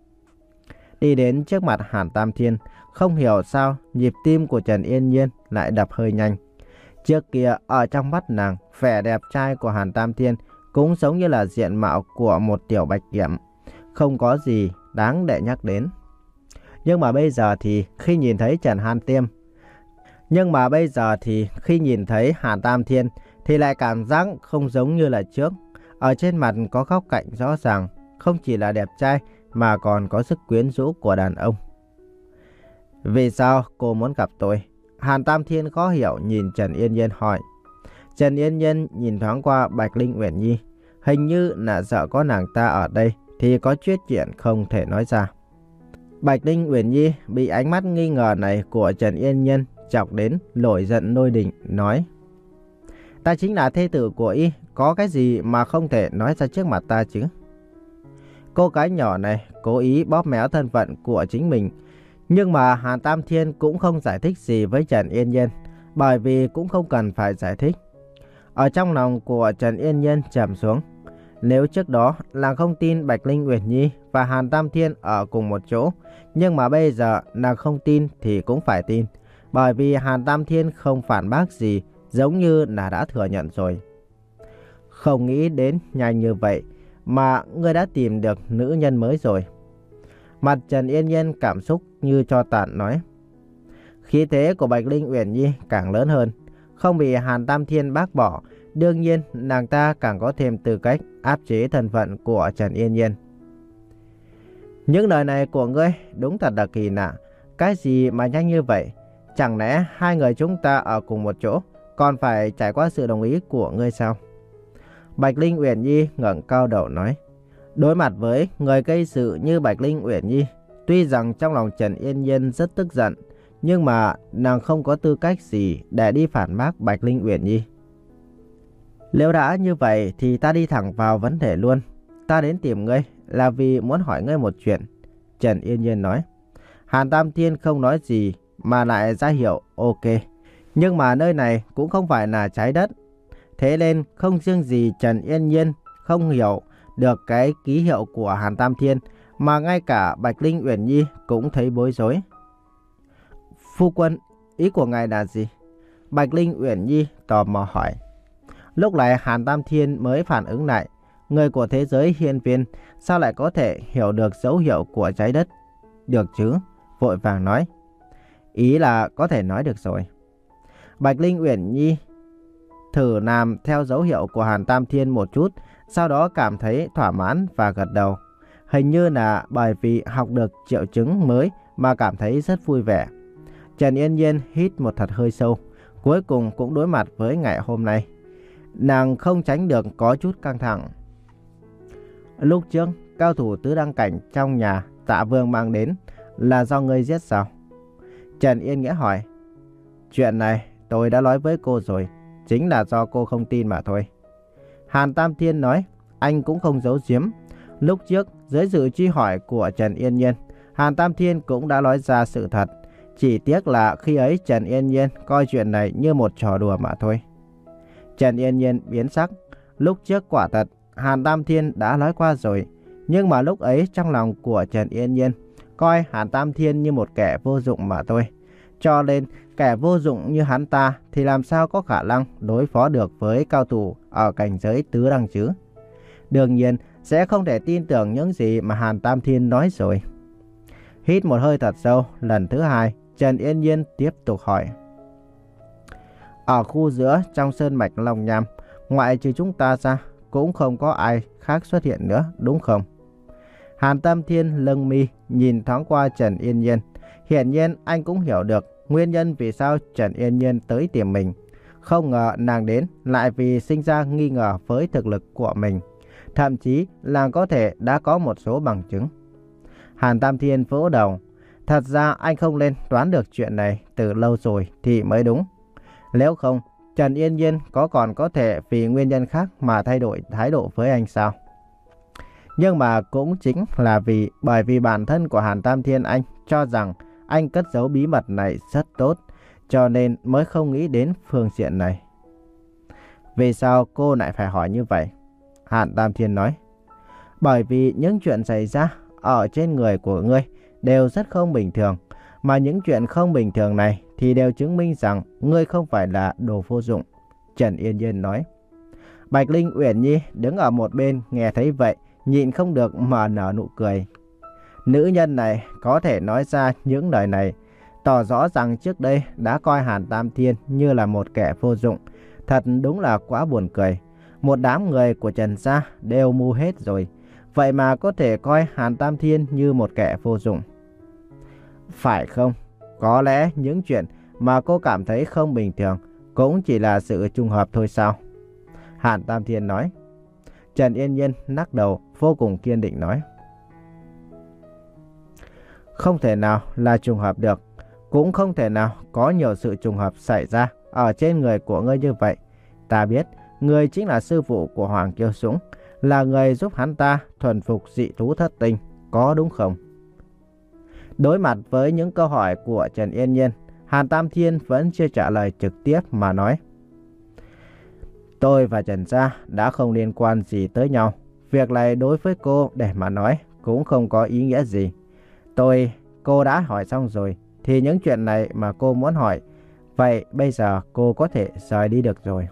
Đi đến trước mặt Hàn Tam Thiên, không hiểu sao nhịp tim của Trần Yên Nhiên lại đập hơi nhanh. Trước kia ở trong mắt nàng, vẻ đẹp trai của Hàn Tam Thiên cũng giống như là diện mạo của một tiểu bạch kiểm, không có gì đáng để nhắc đến. Nhưng mà bây giờ thì khi nhìn thấy Trần Hàn Tiêm, nhưng mà bây giờ thì khi nhìn thấy Hàn Tam Thiên thì lại cảm giác không giống như là trước. Ở trên mặt có góc cạnh rõ ràng, không chỉ là đẹp trai mà còn có sức quyến rũ của đàn ông. Vì sao cô muốn gặp tôi? Hàn Tam Thiên khó hiểu nhìn Trần Yên Nhiên hỏi. Trần Yên Nhiên nhìn thoáng qua Bạch Linh Uyển Nhi, hình như là sợ có nàng ta ở đây thì có chuyện không thể nói ra. Bạch Linh Uyển Nhi bị ánh mắt nghi ngờ này của Trần Yên Nhiên chọc đến nổi giận nôi đỉnh, nói: Ta chính là thê tử của y, có cái gì mà không thể nói ra trước mặt ta chứ? Cô gái nhỏ này cố ý bóp méo thân phận của chính mình, nhưng mà Hàn Tam Thiên cũng không giải thích gì với Trần Yên Nhiên, bởi vì cũng không cần phải giải thích. Ở trong lòng của Trần Yên Nhiên trầm xuống. Nếu trước đó nàng không tin Bạch Linh Uyển Nhi và Hàn Tam Thiên ở cùng một chỗ, nhưng mà bây giờ nàng không tin thì cũng phải tin, bởi vì Hàn Tam Thiên không phản bác gì, giống như là đã thừa nhận rồi. Không nghĩ đến nhanh như vậy mà ngươi đã tìm được nữ nhân mới rồi. Mặt Trần Yên Nhiên cảm xúc như tro tàn nói. Khí thế của Bạch Linh Uyển Nhi càng lớn hơn, không bị Hàn Tam Thiên bác bỏ, đương nhiên nàng ta càng có thêm tư cách áp chế thân phận của Trần Yên Nhiên. Những lời này của ngươi đúng thật là kỳ lạ. Cái gì mà nhanh như vậy? Chẳng lẽ hai người chúng ta ở cùng một chỗ còn phải trải qua sự đồng ý của ngươi sao? Bạch Linh Uyển Nhi ngẩng cao đầu nói. Đối mặt với người gây sự như Bạch Linh Uyển Nhi, tuy rằng trong lòng Trần Yên Nhiên rất tức giận, nhưng mà nàng không có tư cách gì để đi phản bác Bạch Linh Uyển Nhi. Nếu đã như vậy thì ta đi thẳng vào vấn đề luôn. Ta đến tìm ngươi là vì muốn hỏi ngươi một chuyện. Trần Yên Nhiên nói. Hàn Tam Thiên không nói gì mà lại ra hiệu ok. Nhưng mà nơi này cũng không phải là trái đất. Thế nên không riêng gì Trần Yên Nhiên không hiểu được cái ký hiệu của Hàn Tam Thiên, mà ngay cả Bạch Linh Uyển Nhi cũng thấy bối rối. Phu quân, ý của ngài là gì? Bạch Linh Uyển Nhi tò mò hỏi. Lúc này Hàn Tam Thiên mới phản ứng lại. Người của thế giới hiên viên sao lại có thể hiểu được dấu hiệu của trái đất được chứ? Vội vàng nói. Ý là có thể nói được rồi. Bạch Linh Uyển Nhi thử làm theo dấu hiệu của Hàn Tam Thiên một chút, sau đó cảm thấy thỏa mãn và gật đầu. Hình như là bởi vì học được triệu chứng mới mà cảm thấy rất vui vẻ. Trần Yên Nhiên hít một thật hơi sâu, cuối cùng cũng đối mặt với ngày hôm nay. Nàng không tránh được có chút căng thẳng. Lúc trước, cao thủ tứ đăng cảnh trong nhà Tạ Vương mang đến là do ngươi giết sao? Trần Yên Nghĩa hỏi. Chuyện này tôi đã nói với cô rồi, chính là do cô không tin mà thôi. Hàn Tam Thiên nói, anh cũng không giấu giếm. Lúc trước, dưới sự truy hỏi của Trần Yên Nhiên, Hàn Tam Thiên cũng đã nói ra sự thật. Chỉ tiếc là khi ấy Trần Yên Nhiên coi chuyện này như một trò đùa mà thôi. Trần Yên Nhiên biến sắc. Lúc trước quả thật, Hàn Tam Thiên đã nói qua rồi. Nhưng mà lúc ấy trong lòng của Trần Yên Nhiên coi Hàn Tam Thiên như một kẻ vô dụng mà thôi. Cho nên kẻ vô dụng như hắn ta thì làm sao có khả năng đối phó được với cao thủ ở cảnh giới tứ đăng chứ? Đương nhiên sẽ không thể tin tưởng những gì mà Hàn Tam Thiên nói rồi. Hít một hơi thật sâu, lần thứ hai, Trần Yên Nhiên tiếp tục hỏi. Ở khu giữa trong sơn mạch Long Nham, ngoại trừ chúng ta ra, cũng không có ai khác xuất hiện nữa, đúng không? Hàn Tam Thiên lưng mi nhìn thoáng qua Trần Yên Nhiên. Hiển nhiên anh cũng hiểu được nguyên nhân vì sao Trần Yên Nhiên tới tìm mình. Không ngờ nàng đến lại vì sinh ra nghi ngờ với thực lực của mình. Thậm chí là có thể đã có một số bằng chứng. Hàn Tam Thiên vỗ đầu. Thật ra anh không nên đoán được chuyện này từ lâu rồi thì mới đúng. Nếu không, Trần Yên Nhiên có còn có thể vì nguyên nhân khác mà thay đổi thái độ với anh sao? Nhưng mà cũng chính là vì bởi vì bản thân của Hàn Tam Thiên anh cho rằng anh cất giấu bí mật này rất tốt, cho nên mới không nghĩ đến phương diện này. Vì sao cô lại phải hỏi như vậy? Hàn Tam Thiên nói. Bởi vì những chuyện xảy ra ở trên người của ngươi đều rất không bình thường. Mà những chuyện không bình thường này thì đều chứng minh rằng ngươi không phải là đồ vô dụng. Trần Yên Nhiên nói. Bạch Linh Uyển Nhi đứng ở một bên nghe thấy vậy, nhịn không được mà nở nụ cười. Nữ nhân này có thể nói ra những lời này, tỏ rõ rằng trước đây đã coi Hàn Tam Thiên như là một kẻ vô dụng. Thật đúng là quá buồn cười. Một đám người của Trần gia đều mù hết rồi, vậy mà có thể coi Hàn Tam Thiên như một kẻ vô dụng. Phải không? Có lẽ những chuyện mà cô cảm thấy không bình thường cũng chỉ là sự trùng hợp thôi sao? Hàn Tam Thiên nói. Trần Yên Nhiên lắc đầu vô cùng kiên định nói. Không thể nào là trùng hợp được. Cũng không thể nào có nhiều sự trùng hợp xảy ra ở trên người của ngươi như vậy. Ta biết ngươi chính là sư phụ của Hoàng Kiêu Dũng, là người giúp hắn ta thuần phục dị thú thất tinh, có đúng không? Đối mặt với những câu hỏi của Trần Yên Nhiên, Hàn Tam Thiên vẫn chưa trả lời trực tiếp mà nói. Tôi và Trần gia đã không liên quan gì tới nhau. Việc này đối với cô để mà nói cũng không có ý nghĩa gì. Tôi, cô đã hỏi xong rồi, thì những chuyện này mà cô muốn hỏi, vậy bây giờ cô có thể rời đi được rồi.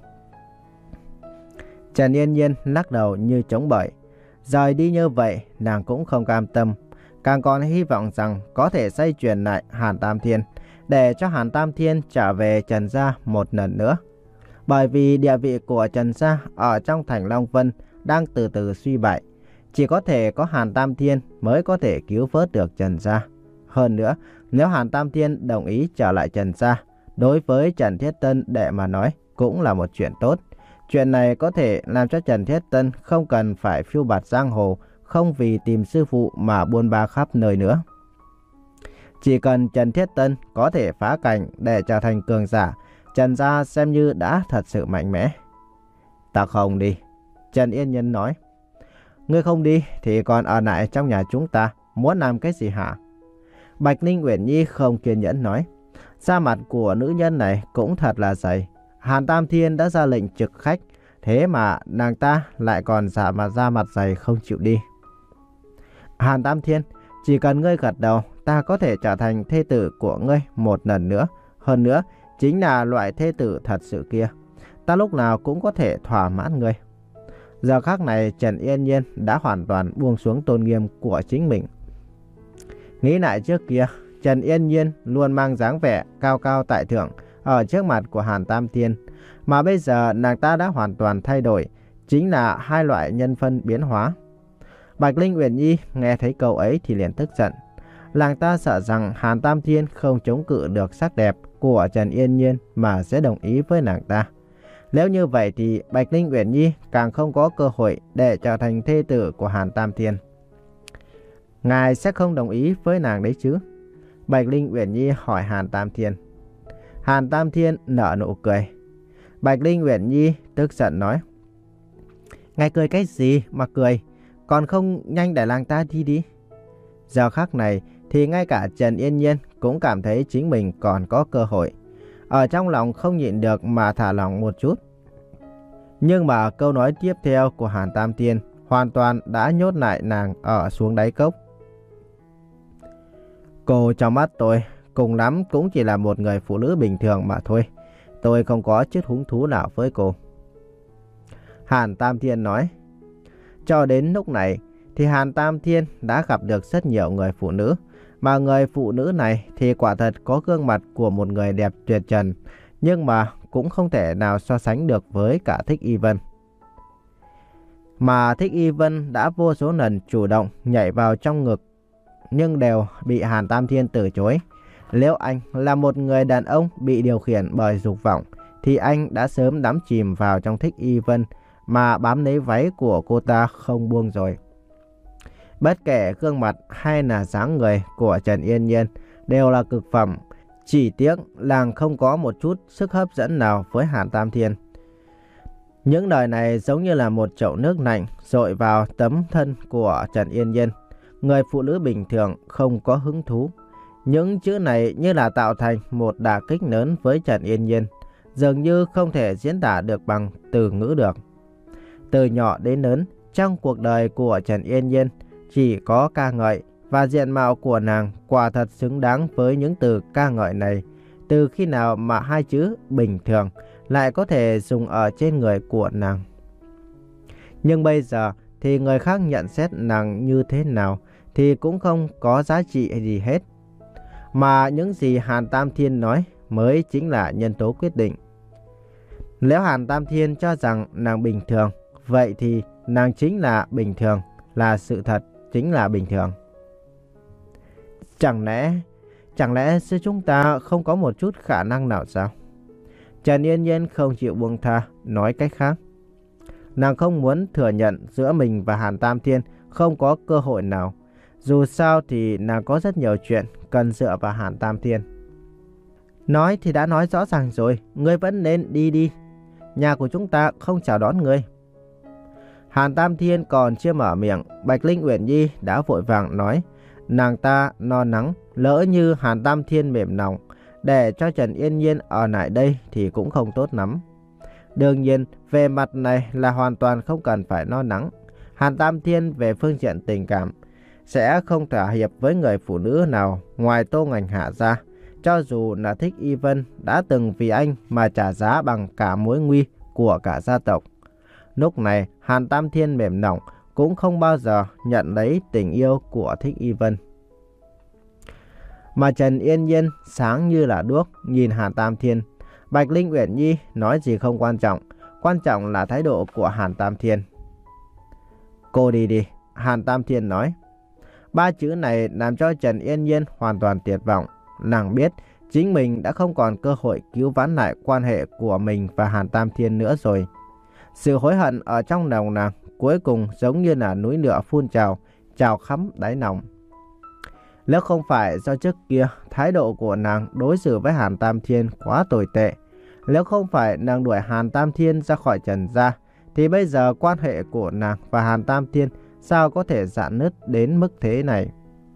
Trần Yên Nhiên lắc đầu như chống bỏi. Rời đi như vậy nàng cũng không cam tâm, càng còn hy vọng rằng có thể xoay chuyển lại Hàn Tam Thiên, để cho Hàn Tam Thiên trở về Trần gia một lần nữa. Bởi vì địa vị của Trần gia ở trong thành Long Vân đang từ từ suy bại, chỉ có thể có Hàn Tam Thiên mới có thể cứu vớt được Trần gia. Hơn nữa, nếu Hàn Tam Thiên đồng ý trở lại Trần gia, đối với Trần Thiết Tân đệ mà nói cũng là một chuyện tốt. Chuyện này có thể làm cho Trần Thiết Tân không cần phải phiêu bạt giang hồ, không vì tìm sư phụ mà buôn ba khắp nơi nữa. Chỉ cần Trần Thiết Tân có thể phá cảnh để trở thành cường giả, Trần gia xem như đã thật sự mạnh mẽ. Ta không đi. Trần Yên Nhiên nói. Ngươi không đi thì còn ở lại trong nhà chúng ta, muốn làm cái gì hả? Bạch Ninh Uyển Nhi không kiên nhẫn nói. Da mặt của nữ nhân này cũng thật là dày. Hàn Tam Thiên đã ra lệnh trực khách, thế mà nàng ta lại còn giả mà da mặt dày không chịu đi. Hàn Tam Thiên, chỉ cần ngươi gật đầu, ta có thể trở thành thê tử của ngươi một lần nữa. Hơn nữa, chính là loại thê tử thật sự kia. Ta lúc nào cũng có thể thỏa mãn ngươi. Giờ khắc này Trần Yên Nhiên đã hoàn toàn buông xuống tôn nghiêm của chính mình. Nghĩ lại trước kia, Trần Yên Nhiên luôn mang dáng vẻ cao cao tại thượng ở trước mặt của Hàn Tam Thiên. Mà bây giờ nàng ta đã hoàn toàn thay đổi, chính là hai loại nhân phân biến hóa. Bạch Linh Uyển Nhi nghe thấy câu ấy thì liền tức giận. Nàng ta sợ rằng Hàn Tam Thiên không chống cự được sắc đẹp của Trần Yên Nhiên mà sẽ đồng ý với nàng ta. Nếu như vậy thì Bạch Linh Uyển Nhi càng không có cơ hội để trở thành thê tử của Hàn Tam Thiên. Ngài sẽ không đồng ý với nàng đấy chứ? Bạch Linh Uyển Nhi hỏi Hàn Tam Thiên. Hàn Tam Thiên nở nụ cười. Bạch Linh Uyển Nhi tức giận nói. Ngài cười cái gì mà cười? Còn không nhanh để nàng ta đi đi. Giờ khắc này thì ngay cả Trần Yên Nhiên cũng cảm thấy chính mình còn có cơ hội. Ở trong lòng không nhịn được mà thả lỏng một chút. Nhưng mà câu nói tiếp theo của Hàn Tam Thiên hoàn toàn đã nhốt lại nàng ở xuống đáy cốc. Cô trong mắt tôi cùng lắm cũng chỉ là một người phụ nữ bình thường mà thôi. Tôi không có chút hứng thú nào với cô. Hàn Tam Thiên nói. Cho đến lúc này thì Hàn Tam Thiên đã gặp được rất nhiều người phụ nữ. Mà người phụ nữ này thì quả thật có gương mặt của một người đẹp tuyệt trần. Nhưng mà cũng không thể nào so sánh được với cả Thích Y Vân. Mà Thích Y Vân đã vô số lần chủ động nhảy vào trong ngực, nhưng đều bị Hàn Tam Thiên từ chối. Nếu anh là một người đàn ông bị điều khiển bởi dục vọng, thì anh đã sớm đắm chìm vào trong Thích Y Vân mà bám lấy váy của cô ta không buông rồi. Bất kể gương mặt hay là dáng người của Trần Yên Nhiên đều là cực phẩm. Chỉ tiếc làng không có một chút sức hấp dẫn nào với Hàn Tam Thiên. Những lời này giống như là một chậu nước lạnh dội vào tấm thân của Trần Yên Nhiên. Người phụ nữ bình thường không có hứng thú. Những chữ này như là tạo thành một đả kích lớn với Trần Yên Nhiên, dường như không thể diễn tả được bằng từ ngữ được. Từ nhỏ đến lớn, trong cuộc đời của Trần Yên Nhiên chỉ có ca ngợi, và diện mạo của nàng quả thật xứng đáng với những từ ca ngợi này. Từ khi nào mà hai chữ bình thường lại có thể dùng ở trên người của nàng? Nhưng bây giờ thì người khác nhận xét nàng như thế nào thì cũng không có giá trị gì hết. Mà những gì Hàn Tam Thiên nói mới chính là nhân tố quyết định. Nếu Hàn Tam Thiên cho rằng nàng bình thường, vậy thì nàng chính là bình thường, là sự thật, chính là bình thường. Chẳng lẽ, chẳng lẽ giữa chúng ta không có một chút khả năng nào sao? Trần Yên Nhiên không chịu buông tha, nói cách khác. Nàng không muốn thừa nhận giữa mình và Hàn Tam Thiên không có cơ hội nào. Dù sao thì nàng có rất nhiều chuyện cần dựa vào Hàn Tam Thiên. Nói thì đã nói rõ ràng rồi, ngươi vẫn nên đi đi. Nhà của chúng ta không chào đón ngươi. Hàn Tam Thiên còn chưa mở miệng, Bạch Linh Uyển Nhi đã vội vàng nói. Nàng ta no nắng, lỡ như Hàn Tam Thiên mềm lòng, để cho Trần Yên Nhiên ở lại đây thì cũng không tốt lắm. Đương nhiên, về mặt này là hoàn toàn không cần phải lo lắng. Hàn Tam Thiên về phương diện tình cảm sẽ không thỏa hiệp với người phụ nữ nào ngoài Tô Ngành Hạ ra. Cho dù là Thích Y Vân đã từng vì anh mà trả giá bằng cả mối nguy của cả gia tộc. Lúc này, Hàn Tam Thiên mềm lòng cũng không bao giờ nhận lấy tình yêu của Thích Y Vân. Mà Trần Yên Nhiên sáng như là đuốc nhìn Hàn Tam Thiên. Bạch Linh Uyển Nhi nói gì không quan trọng, quan trọng là thái độ của Hàn Tam Thiên. Cô đi đi, Hàn Tam Thiên nói. Ba chữ này làm cho Trần Yên Nhiên hoàn toàn tuyệt vọng. Nàng biết chính mình đã không còn cơ hội cứu vãn lại quan hệ của mình và Hàn Tam Thiên nữa rồi. Sự hối hận ở trong lòng nàng cuối cùng giống như là núi lửa phun trào, trào khắp đáy lòng. Nếu không phải do trước kia thái độ của nàng đối xử với Hàn Tam Thiên quá tồi tệ, nếu không phải nàng đuổi Hàn Tam Thiên ra khỏi Trần gia, thì bây giờ quan hệ của nàng và Hàn Tam Thiên sao có thể rạn nứt đến mức thế này?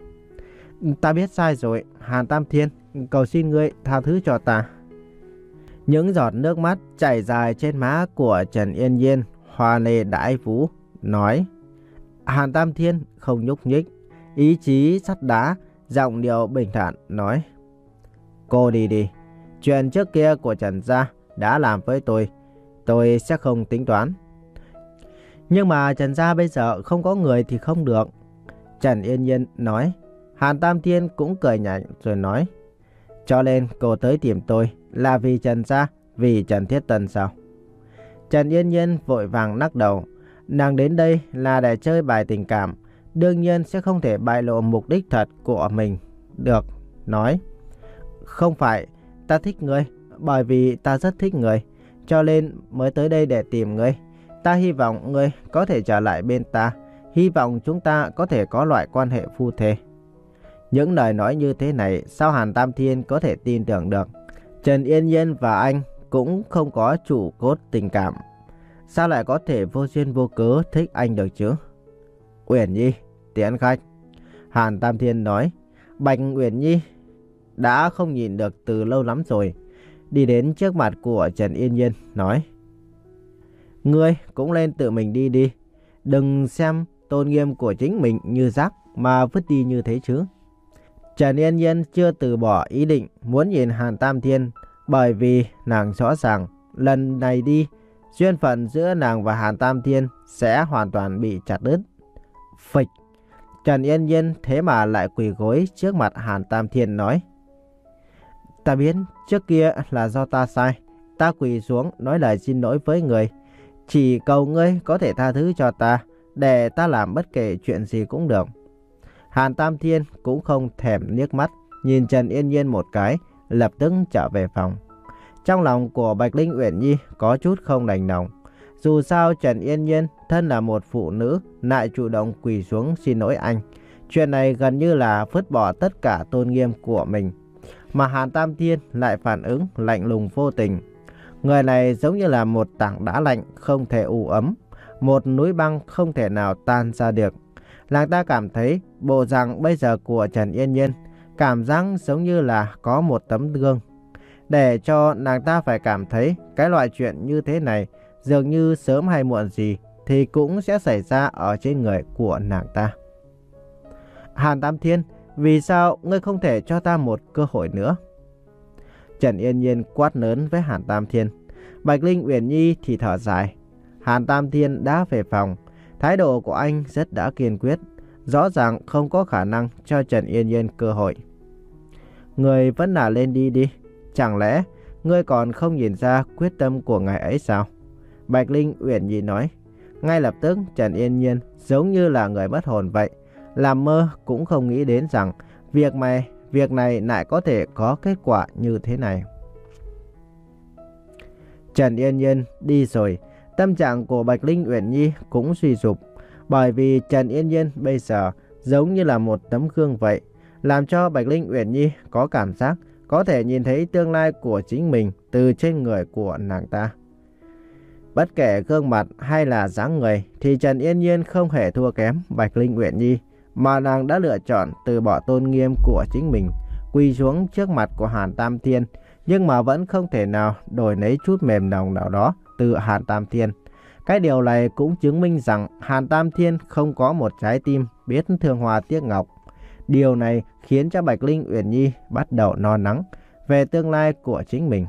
Ta biết sai rồi, Hàn Tam Thiên, cầu xin ngươi tha thứ cho ta. Những giọt nước mắt chảy dài trên má của Trần Yên Nhiên, hoa lê đãi vũ, nói. Hàn Tam Thiên không nhúc nhích, ý chí sắt đá, giọng điệu bình thản nói. Cô đi đi, chuyện trước kia của Trần gia đã làm với tôi, tôi sẽ không tính toán. Nhưng mà Trần gia bây giờ không có người thì không được. Trần Yên Nhiên nói. Hàn Tam Thiên cũng cười nhạt rồi nói. Cho nên cô tới tìm tôi là vì Trần gia, vì Trần Thiết Tần sao? Trần Yên Nhiên vội vàng lắc đầu. Nàng đến đây là để chơi bài tình cảm, đương nhiên sẽ không thể bại lộ mục đích thật của mình được. Nói. Không phải, ta thích ngươi, bởi vì ta rất thích ngươi, cho nên mới tới đây để tìm ngươi. Ta hy vọng ngươi có thể trở lại bên ta, hy vọng chúng ta có thể có loại quan hệ phu thê. Những lời nói như thế này sao Hàn Tam Thiên có thể tin tưởng được? Trần Yên Nhiên và anh cũng không có trụ cốt tình cảm, sao lại có thể vô duyên vô cớ thích anh được chứ? Uyển Nhi, tiễn khách. Hàn Tam Thiên nói. Bạch Uyển Nhi đã không nhìn được từ lâu lắm rồi, đi đến trước mặt của Trần Yên Nhiên nói. Ngươi cũng lên tự mình đi đi, đừng xem tôn nghiêm của chính mình như rác mà vứt đi như thế chứ. Trần Yên Nhiên chưa từ bỏ ý định muốn nhìn Hàn Tam Thiên, bởi vì nàng rõ ràng lần này đi, duyên phận giữa nàng và Hàn Tam Thiên sẽ hoàn toàn bị chặt đứt. Phịch! Trần Yên Nhiên thế mà lại quỳ gối trước mặt Hàn Tam Thiên nói. Ta biết trước kia là do ta sai, ta quỳ xuống nói lời xin lỗi với người. Chỉ cầu ngươi có thể tha thứ cho ta, để ta làm bất kể chuyện gì cũng được. Hàn Tam Thiên cũng không thèm liếc mắt, nhìn Trần Yên Nhiên một cái, lập tức trở về phòng. Trong lòng của Bạch Linh Uyển Nhi có chút không đành lòng. Dù sao Trần Yên Nhiên thân là một phụ nữ lại chủ động quỳ xuống xin lỗi anh. Chuyện này gần như là vứt bỏ tất cả tôn nghiêm của mình. Mà Hàn Tam Thiên lại phản ứng lạnh lùng vô tình. Người này giống như là một tảng đá lạnh không thể ủ ấm, một núi băng không thể nào tan ra được. Nàng ta cảm thấy bộ dạng bây giờ của Trần Yên Nhiên cảm giác giống như là có một tấm gương, để cho nàng ta phải cảm thấy cái loại chuyện như thế này dường như sớm hay muộn gì thì cũng sẽ xảy ra ở trên người của nàng ta. Hàn Tam Thiên, vì sao ngươi không thể cho ta một cơ hội nữa? Trần Yên Nhiên quát lớn với Hàn Tam Thiên. Bạch Linh Uyển Nhi thì thở dài. Hàn Tam Thiên đã về phòng. Thái độ của anh rất đã kiên quyết. Rõ ràng không có khả năng cho Trần Yên Nhiên cơ hội. Ngươi vẫn là lên đi đi. Chẳng lẽ ngươi còn không nhìn ra quyết tâm của ngài ấy sao? Bạch Linh Uyển Nhi nói. Ngay lập tức Trần Yên Nhiên giống như là người mất hồn vậy. Làm mơ cũng không nghĩ đến rằng việc này, việc này lại có thể có kết quả như thế này. Trần Yên Nhiên đi rồi. Tâm trạng của Bạch Linh Uyển Nhi cũng suy sụp. Bởi vì Trần Yên Nhiên bây giờ giống như là một tấm gương vậy. Làm cho Bạch Linh Uyển Nhi có cảm giác có thể nhìn thấy tương lai của chính mình từ trên người của nàng ta. Bất kể gương mặt hay là dáng người thì Trần Yên Nhiên không hề thua kém Bạch Linh Uyển Nhi, mà nàng đã lựa chọn từ bỏ tôn nghiêm của chính mình, quỳ xuống trước mặt của Hàn Tam Thiên, nhưng mà vẫn không thể nào đổi lấy chút mềm lòng nào đó từ Hàn Tam Thiên. Cái điều này cũng chứng minh rằng Hàn Tam Thiên không có một trái tim biết thương hoa tiếc ngọc. Điều này khiến cho Bạch Linh Uyển Nhi bắt đầu lo lắng về tương lai của chính mình.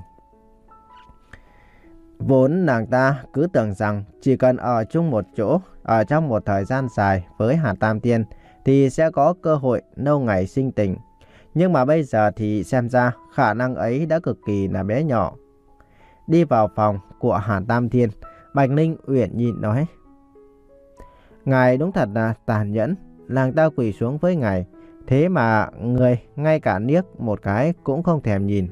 Vốn nàng ta cứ tưởng rằng chỉ cần ở chung một chỗ, ở trong một thời gian dài với Hàn Tam Thiên thì sẽ có cơ hội lâu ngày sinh tình. Nhưng mà bây giờ thì xem ra khả năng ấy đã cực kỳ là bé nhỏ. Đi vào phòng của Hàn Tam Thiên, Bạch Linh Uyển Nhi nói. Ngài đúng thật là tàn nhẫn, nàng ta quỳ xuống với ngài, thế mà người ngay cả liếc một cái cũng không thèm nhìn.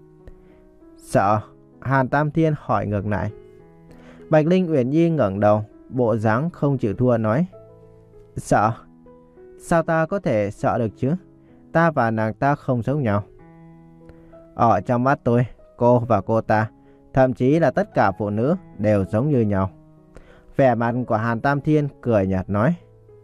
Sợ? Hàn Tam Thiên hỏi ngược lại. Bạch Linh Uyển Nhi ngẩng đầu, bộ dáng không chịu thua nói. Sợ? Sao ta có thể sợ được chứ? Ta và nàng ta không giống nhau. Ở trong mắt tôi, cô và cô ta, thậm chí là tất cả phụ nữ đều giống như nhau. Vẻ mặt của Hàn Tam Thiên cười nhạt nói.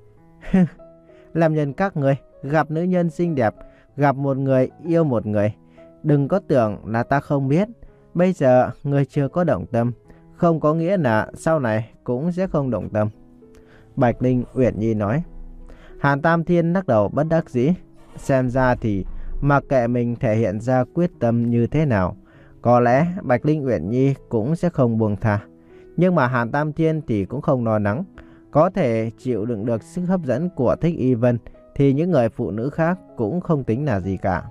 Làm nhân các người gặp nữ nhân xinh đẹp, gặp một người yêu một người, đừng có tưởng là ta không biết. Bây giờ người chưa có động tâm, không có nghĩa là sau này cũng sẽ không động tâm. Bạch Linh Uyển Nhi nói. Hàn Tam Thiên lắc đầu bất đắc dĩ. Xem ra thì mặc kệ mình thể hiện ra quyết tâm như thế nào, có lẽ Bạch Linh Uyển Nhi cũng sẽ không buông tha. Nhưng mà Hàn Tam Thiên thì cũng không lo lắng. Có thể chịu đựng được sức hấp dẫn của Thích Y Vân thì những người phụ nữ khác cũng không tính là gì cả.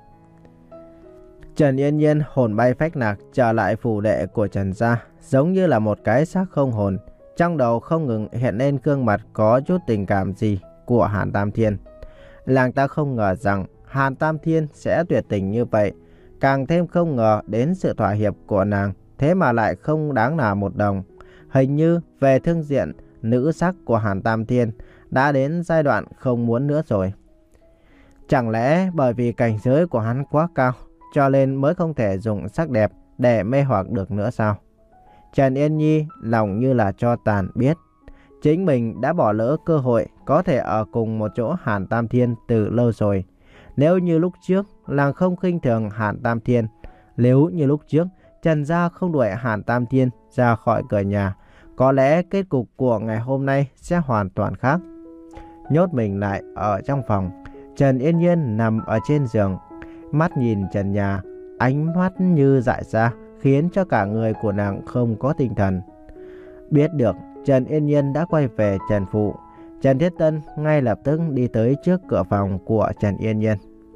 Trần Yên Nhiên hồn bay phách lạc trở lại phủ đệ của Trần gia, giống như là một cái xác không hồn. Trong đầu không ngừng hiện lên gương mặt có chút tình cảm gì của Hàn Tam Thiên. Nàng ta không ngờ rằng Hàn Tam Thiên sẽ tuyệt tình như vậy, càng thêm không ngờ đến sự thỏa hiệp của nàng, thế mà lại không đáng là một đồng. Hình như về thương diện nữ sắc của Hàn Tam Thiên đã đến giai đoạn không muốn nữa rồi. Chẳng lẽ bởi vì cảnh giới của hắn quá cao, cho nên mới không thể dùng sắc đẹp để mê hoặc được nữa sao? Trần Yên Nhi lòng như là tro tàn biết chính mình đã bỏ lỡ cơ hội có thể ở cùng một chỗ Hàn Tam Thiên từ lâu rồi. Nếu như lúc trước nàng không khinh thường Hàn Tam Thiên, nếu như lúc trước Trần gia không đuổi Hàn Tam Thiên ra khỏi cửa nhà, có lẽ kết cục của ngày hôm nay sẽ hoàn toàn khác. Nhốt mình lại ở trong phòng, Trần Yên Nhiên nằm ở trên giường, mắt nhìn trần nhà, ánh mắt như dại ra, khiến cho cả người của nàng không có tinh thần. Biết được Trần Yên Nhiên đã quay về Trần Phụ, Trần Thiết Tân ngay lập tức đi tới trước cửa phòng của Trần Yên Nhiên.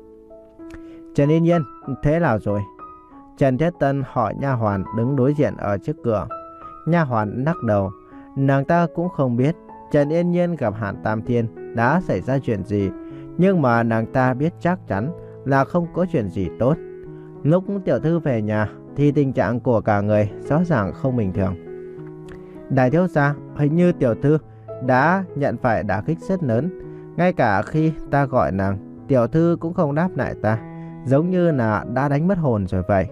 Trần Yên Nhiên, thế nào rồi? Trần Thiết Tân hỏi nha hoàn đứng đối diện ở trước cửa. Nha hoàn lắc đầu, nàng ta cũng không biết Trần Yên Nhiên gặp Hàn Tam Thiên đã xảy ra chuyện gì, nhưng mà nàng ta biết chắc chắn là không có chuyện gì tốt. Lúc tiểu thư về nhà thì tình trạng của cả người rõ ràng không bình thường. Đại thiếu gia, hình như tiểu thư đã nhận phải đả kích rất lớn. Ngay cả khi ta gọi nàng, tiểu thư cũng không đáp lại ta, giống như là đã đánh mất hồn rồi vậy.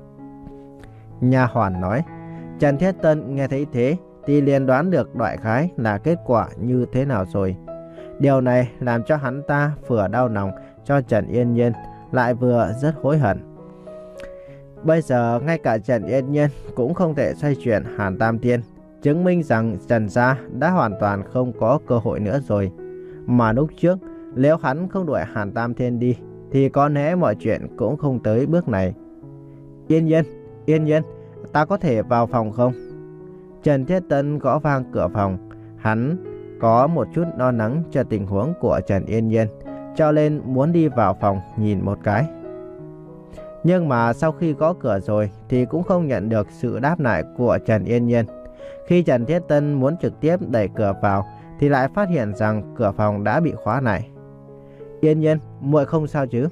Nha hoàn nói. Trần Thiết Tân nghe thấy thế thì liền đoán được đại khái là kết quả như thế nào rồi. Điều này làm cho hắn ta vừa đau lòng cho Trần Yên Nhiên, lại vừa rất hối hận. Bây giờ ngay cả Trần Yên Nhiên cũng không thể xoay chuyển Hàn Tam Thiên, chứng minh rằng Trần gia đã hoàn toàn không có cơ hội nữa rồi. Mà lúc trước, nếu hắn không đuổi Hàn Tam Thiên đi, thì có lẽ mọi chuyện cũng không tới bước này. Yên Nhiên, Yên Nhiên, ta có thể vào phòng không? Trần Thiết Tân gõ vang cửa phòng. Hắn có một chút lo lắng cho tình huống của Trần Yên Nhiên, cho nên muốn đi vào phòng nhìn một cái. Nhưng mà sau khi gõ cửa rồi thì cũng không nhận được sự đáp lại của Trần Yên Nhiên. Khi Trần Thiết Tân muốn trực tiếp đẩy cửa vào thì lại phát hiện rằng cửa phòng đã bị khóa lại. Yên Nhiên, muội không sao chứ?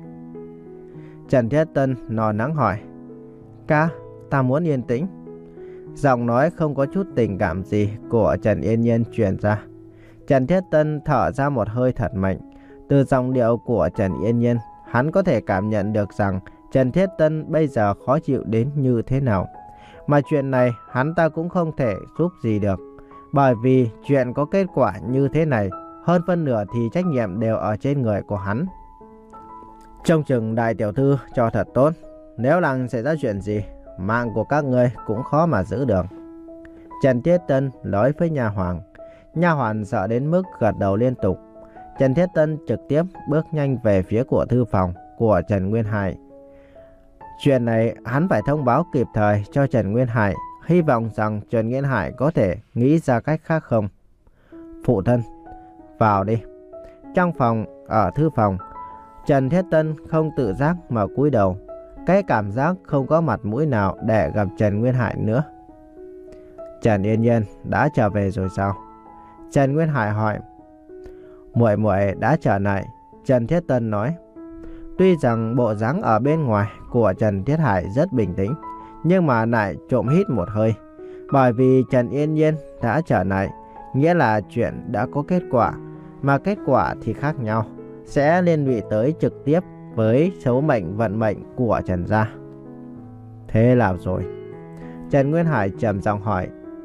Trần Thiết Tân lo lắng hỏi. Ca, ta muốn yên tĩnh. Giọng nói không có chút tình cảm gì của Trần Yên Nhiên truyền ra. Trần Thiết Tân thở ra một hơi thật mạnh. Từ giọng điệu của Trần Yên Nhiên, hắn có thể cảm nhận được rằng Trần Thiết Tân bây giờ khó chịu đến như thế nào. Mà chuyện này hắn ta cũng không thể giúp gì được. Bởi vì chuyện có kết quả như thế này, hơn phân nửa thì trách nhiệm đều ở trên người của hắn. Trông chừng đại tiểu thư cho thật tốt. Nếu là xảy ra chuyện gì, mạng của các ngươi cũng khó mà giữ được. Trần Thiết Tân nói với nha hoàn. Nha hoàn sợ đến mức gật đầu liên tục. Trần Thiết Tân trực tiếp bước nhanh về phía của thư phòng của Trần Nguyên Hải. Chuyện này hắn phải thông báo kịp thời cho Trần Nguyên Hải, hy vọng rằng Trần Nguyên Hải có thể nghĩ ra cách khác không. Phụ thân, vào đi. Trong phòng, ở thư phòng, Trần Thiết Tân không tự giác mà cúi đầu. Cái cảm giác không có mặt mũi nào để gặp Trần Nguyên Hải nữa. Trần Yên Nhiên đã trở về rồi sao? Trần Nguyên Hải hỏi. Muội muội đã trở lại, Trần Thiết Tân nói. Tuy rằng bộ dáng ở bên ngoài của Trần Thiết Hải rất bình tĩnh, nhưng mà lại trộm hít một hơi. Bởi vì Trần Yên Nhiên đã trở lại, nghĩa là chuyện đã có kết quả, mà kết quả thì khác nhau, sẽ liên lụy tới trực tiếp với số mệnh vận mệnh của Trần gia. Thế nào rồi? Trần Nguyên Hải trầm giọng hỏi.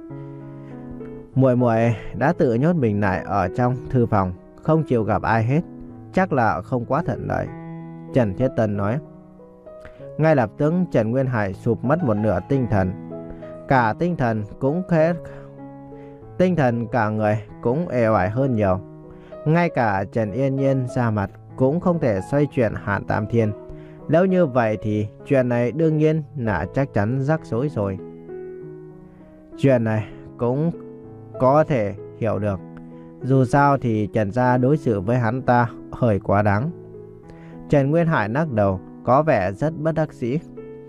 Muội muội đã tự nhốt mình lại ở trong thư phòng, không chịu gặp ai hết, chắc là không quá thuận lợi. Trần Thiết Tân nói. Ngay lập tức Trần Nguyên Hải sụp mất một nửa tinh thần. Cả tinh thần cũng khẽ Tinh thần cả người cũng ê oải hơn nhiều. Ngay cả Trần Yên Nhiên ra mặt cũng không thể xoay chuyển Hàn Tam Thiên. Nếu như vậy thì chuyện này đương nhiên là chắc chắn rắc rối rồi. Chuyện này cũng có thể hiểu được. Dù sao thì Trần gia đối xử với hắn ta hơi quá đáng. Trần Nguyên Hải lắc đầu, có vẻ rất bất đắc dĩ.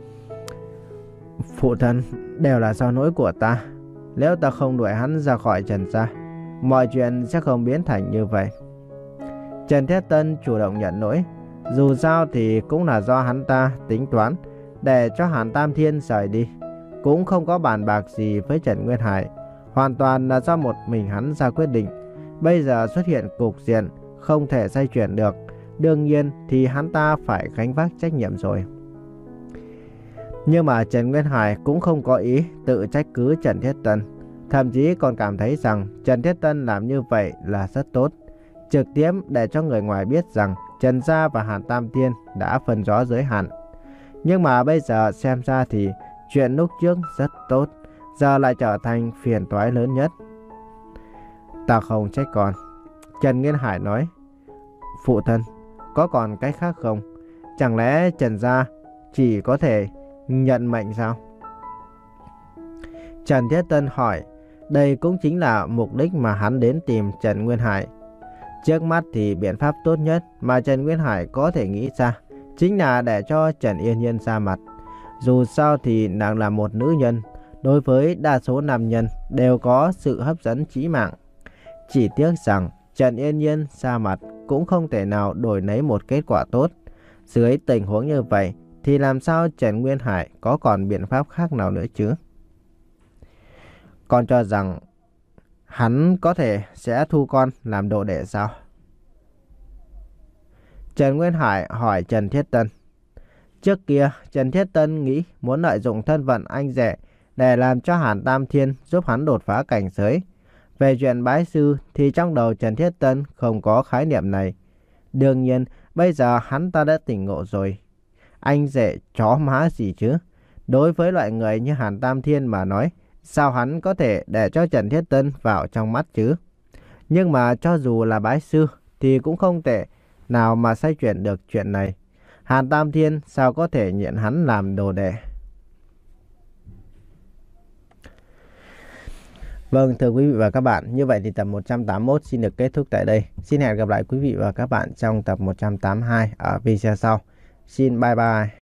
Phụ thân, đều là do lỗi của ta. Nếu ta không đuổi hắn ra khỏi Trần gia, mọi chuyện sẽ không biến thành như vậy. Trần Thiết Tân chủ động nhận lỗi. Dù sao thì cũng là do hắn ta tính toán để cho Hàn Tam Thiên rời đi, cũng không có bàn bạc gì với Trần Nguyên Hải. Hoàn toàn là do một mình hắn ra quyết định. Bây giờ xuất hiện cục diện không thể xoay chuyển được, đương nhiên thì hắn ta phải gánh vác trách nhiệm rồi. Nhưng mà Trần Nguyên Hải cũng không có ý tự trách cứ Trần Thiết Tân, thậm chí còn cảm thấy rằng Trần Thiết Tân làm như vậy là rất tốt, trực tiếp để cho người ngoài biết rằng Trần gia và Hàn Tam Thiên đã phân rõ giới hạn. Nhưng mà bây giờ xem ra thì chuyện lúc trước rất tốt, giờ lại trở thành phiền toái lớn nhất. Ta không trách con, Trần Nguyên Hải nói. Phụ thân, có còn cách khác không? Chẳng lẽ Trần gia chỉ có thể nhận mệnh sao? Trần Thiết Tân hỏi. Đây cũng chính là mục đích mà hắn đến tìm Trần Nguyên Hải. Trước mắt thì biện pháp tốt nhất mà Trần Nguyên Hải có thể nghĩ ra chính là để cho Trần Yên Nhiên ra mặt. Dù sao thì nàng là một nữ nhân, đối với đa số nam nhân đều có sự hấp dẫn chí mạng. Chỉ tiếc rằng Trần Yên Nhiên ra mặt cũng không thể nào đổi lấy một kết quả tốt. Dưới tình huống như vậy thì làm sao Trần Nguyên Hải có còn biện pháp khác nào nữa chứ? Con cho rằng hắn có thể sẽ thu con làm đồ đệ sao? Trần Nguyên Hải hỏi Trần Thiết Tân. Trước kia Trần Thiết Tân nghĩ muốn lợi dụng thân phận anh rể để làm cho Hàn Tam Thiên giúp hắn đột phá cảnh giới. Về chuyện bái sư thì trong đầu Trần Thiết Tân không có khái niệm này. Đương nhiên bây giờ hắn ta đã tỉnh ngộ rồi. Anh rể chó má gì chứ? Đối với loại người như Hàn Tam Thiên mà nói, Sao hắn có thể để cho Trần Thiết Tân vào trong mắt chứ? Nhưng mà cho dù là bái sư thì cũng không thể nào mà xoay chuyển được chuyện này. Hàn Tam Thiên sao có thể nhận hắn làm đồ đệ? Vâng, thưa quý vị và các bạn, như vậy thì tập một trăm tám mươi mốt xin được kết thúc tại đây. Xin hẹn gặp lại quý vị và các bạn trong tập một trăm tám mươi hai ở video sau. Xin bye bye.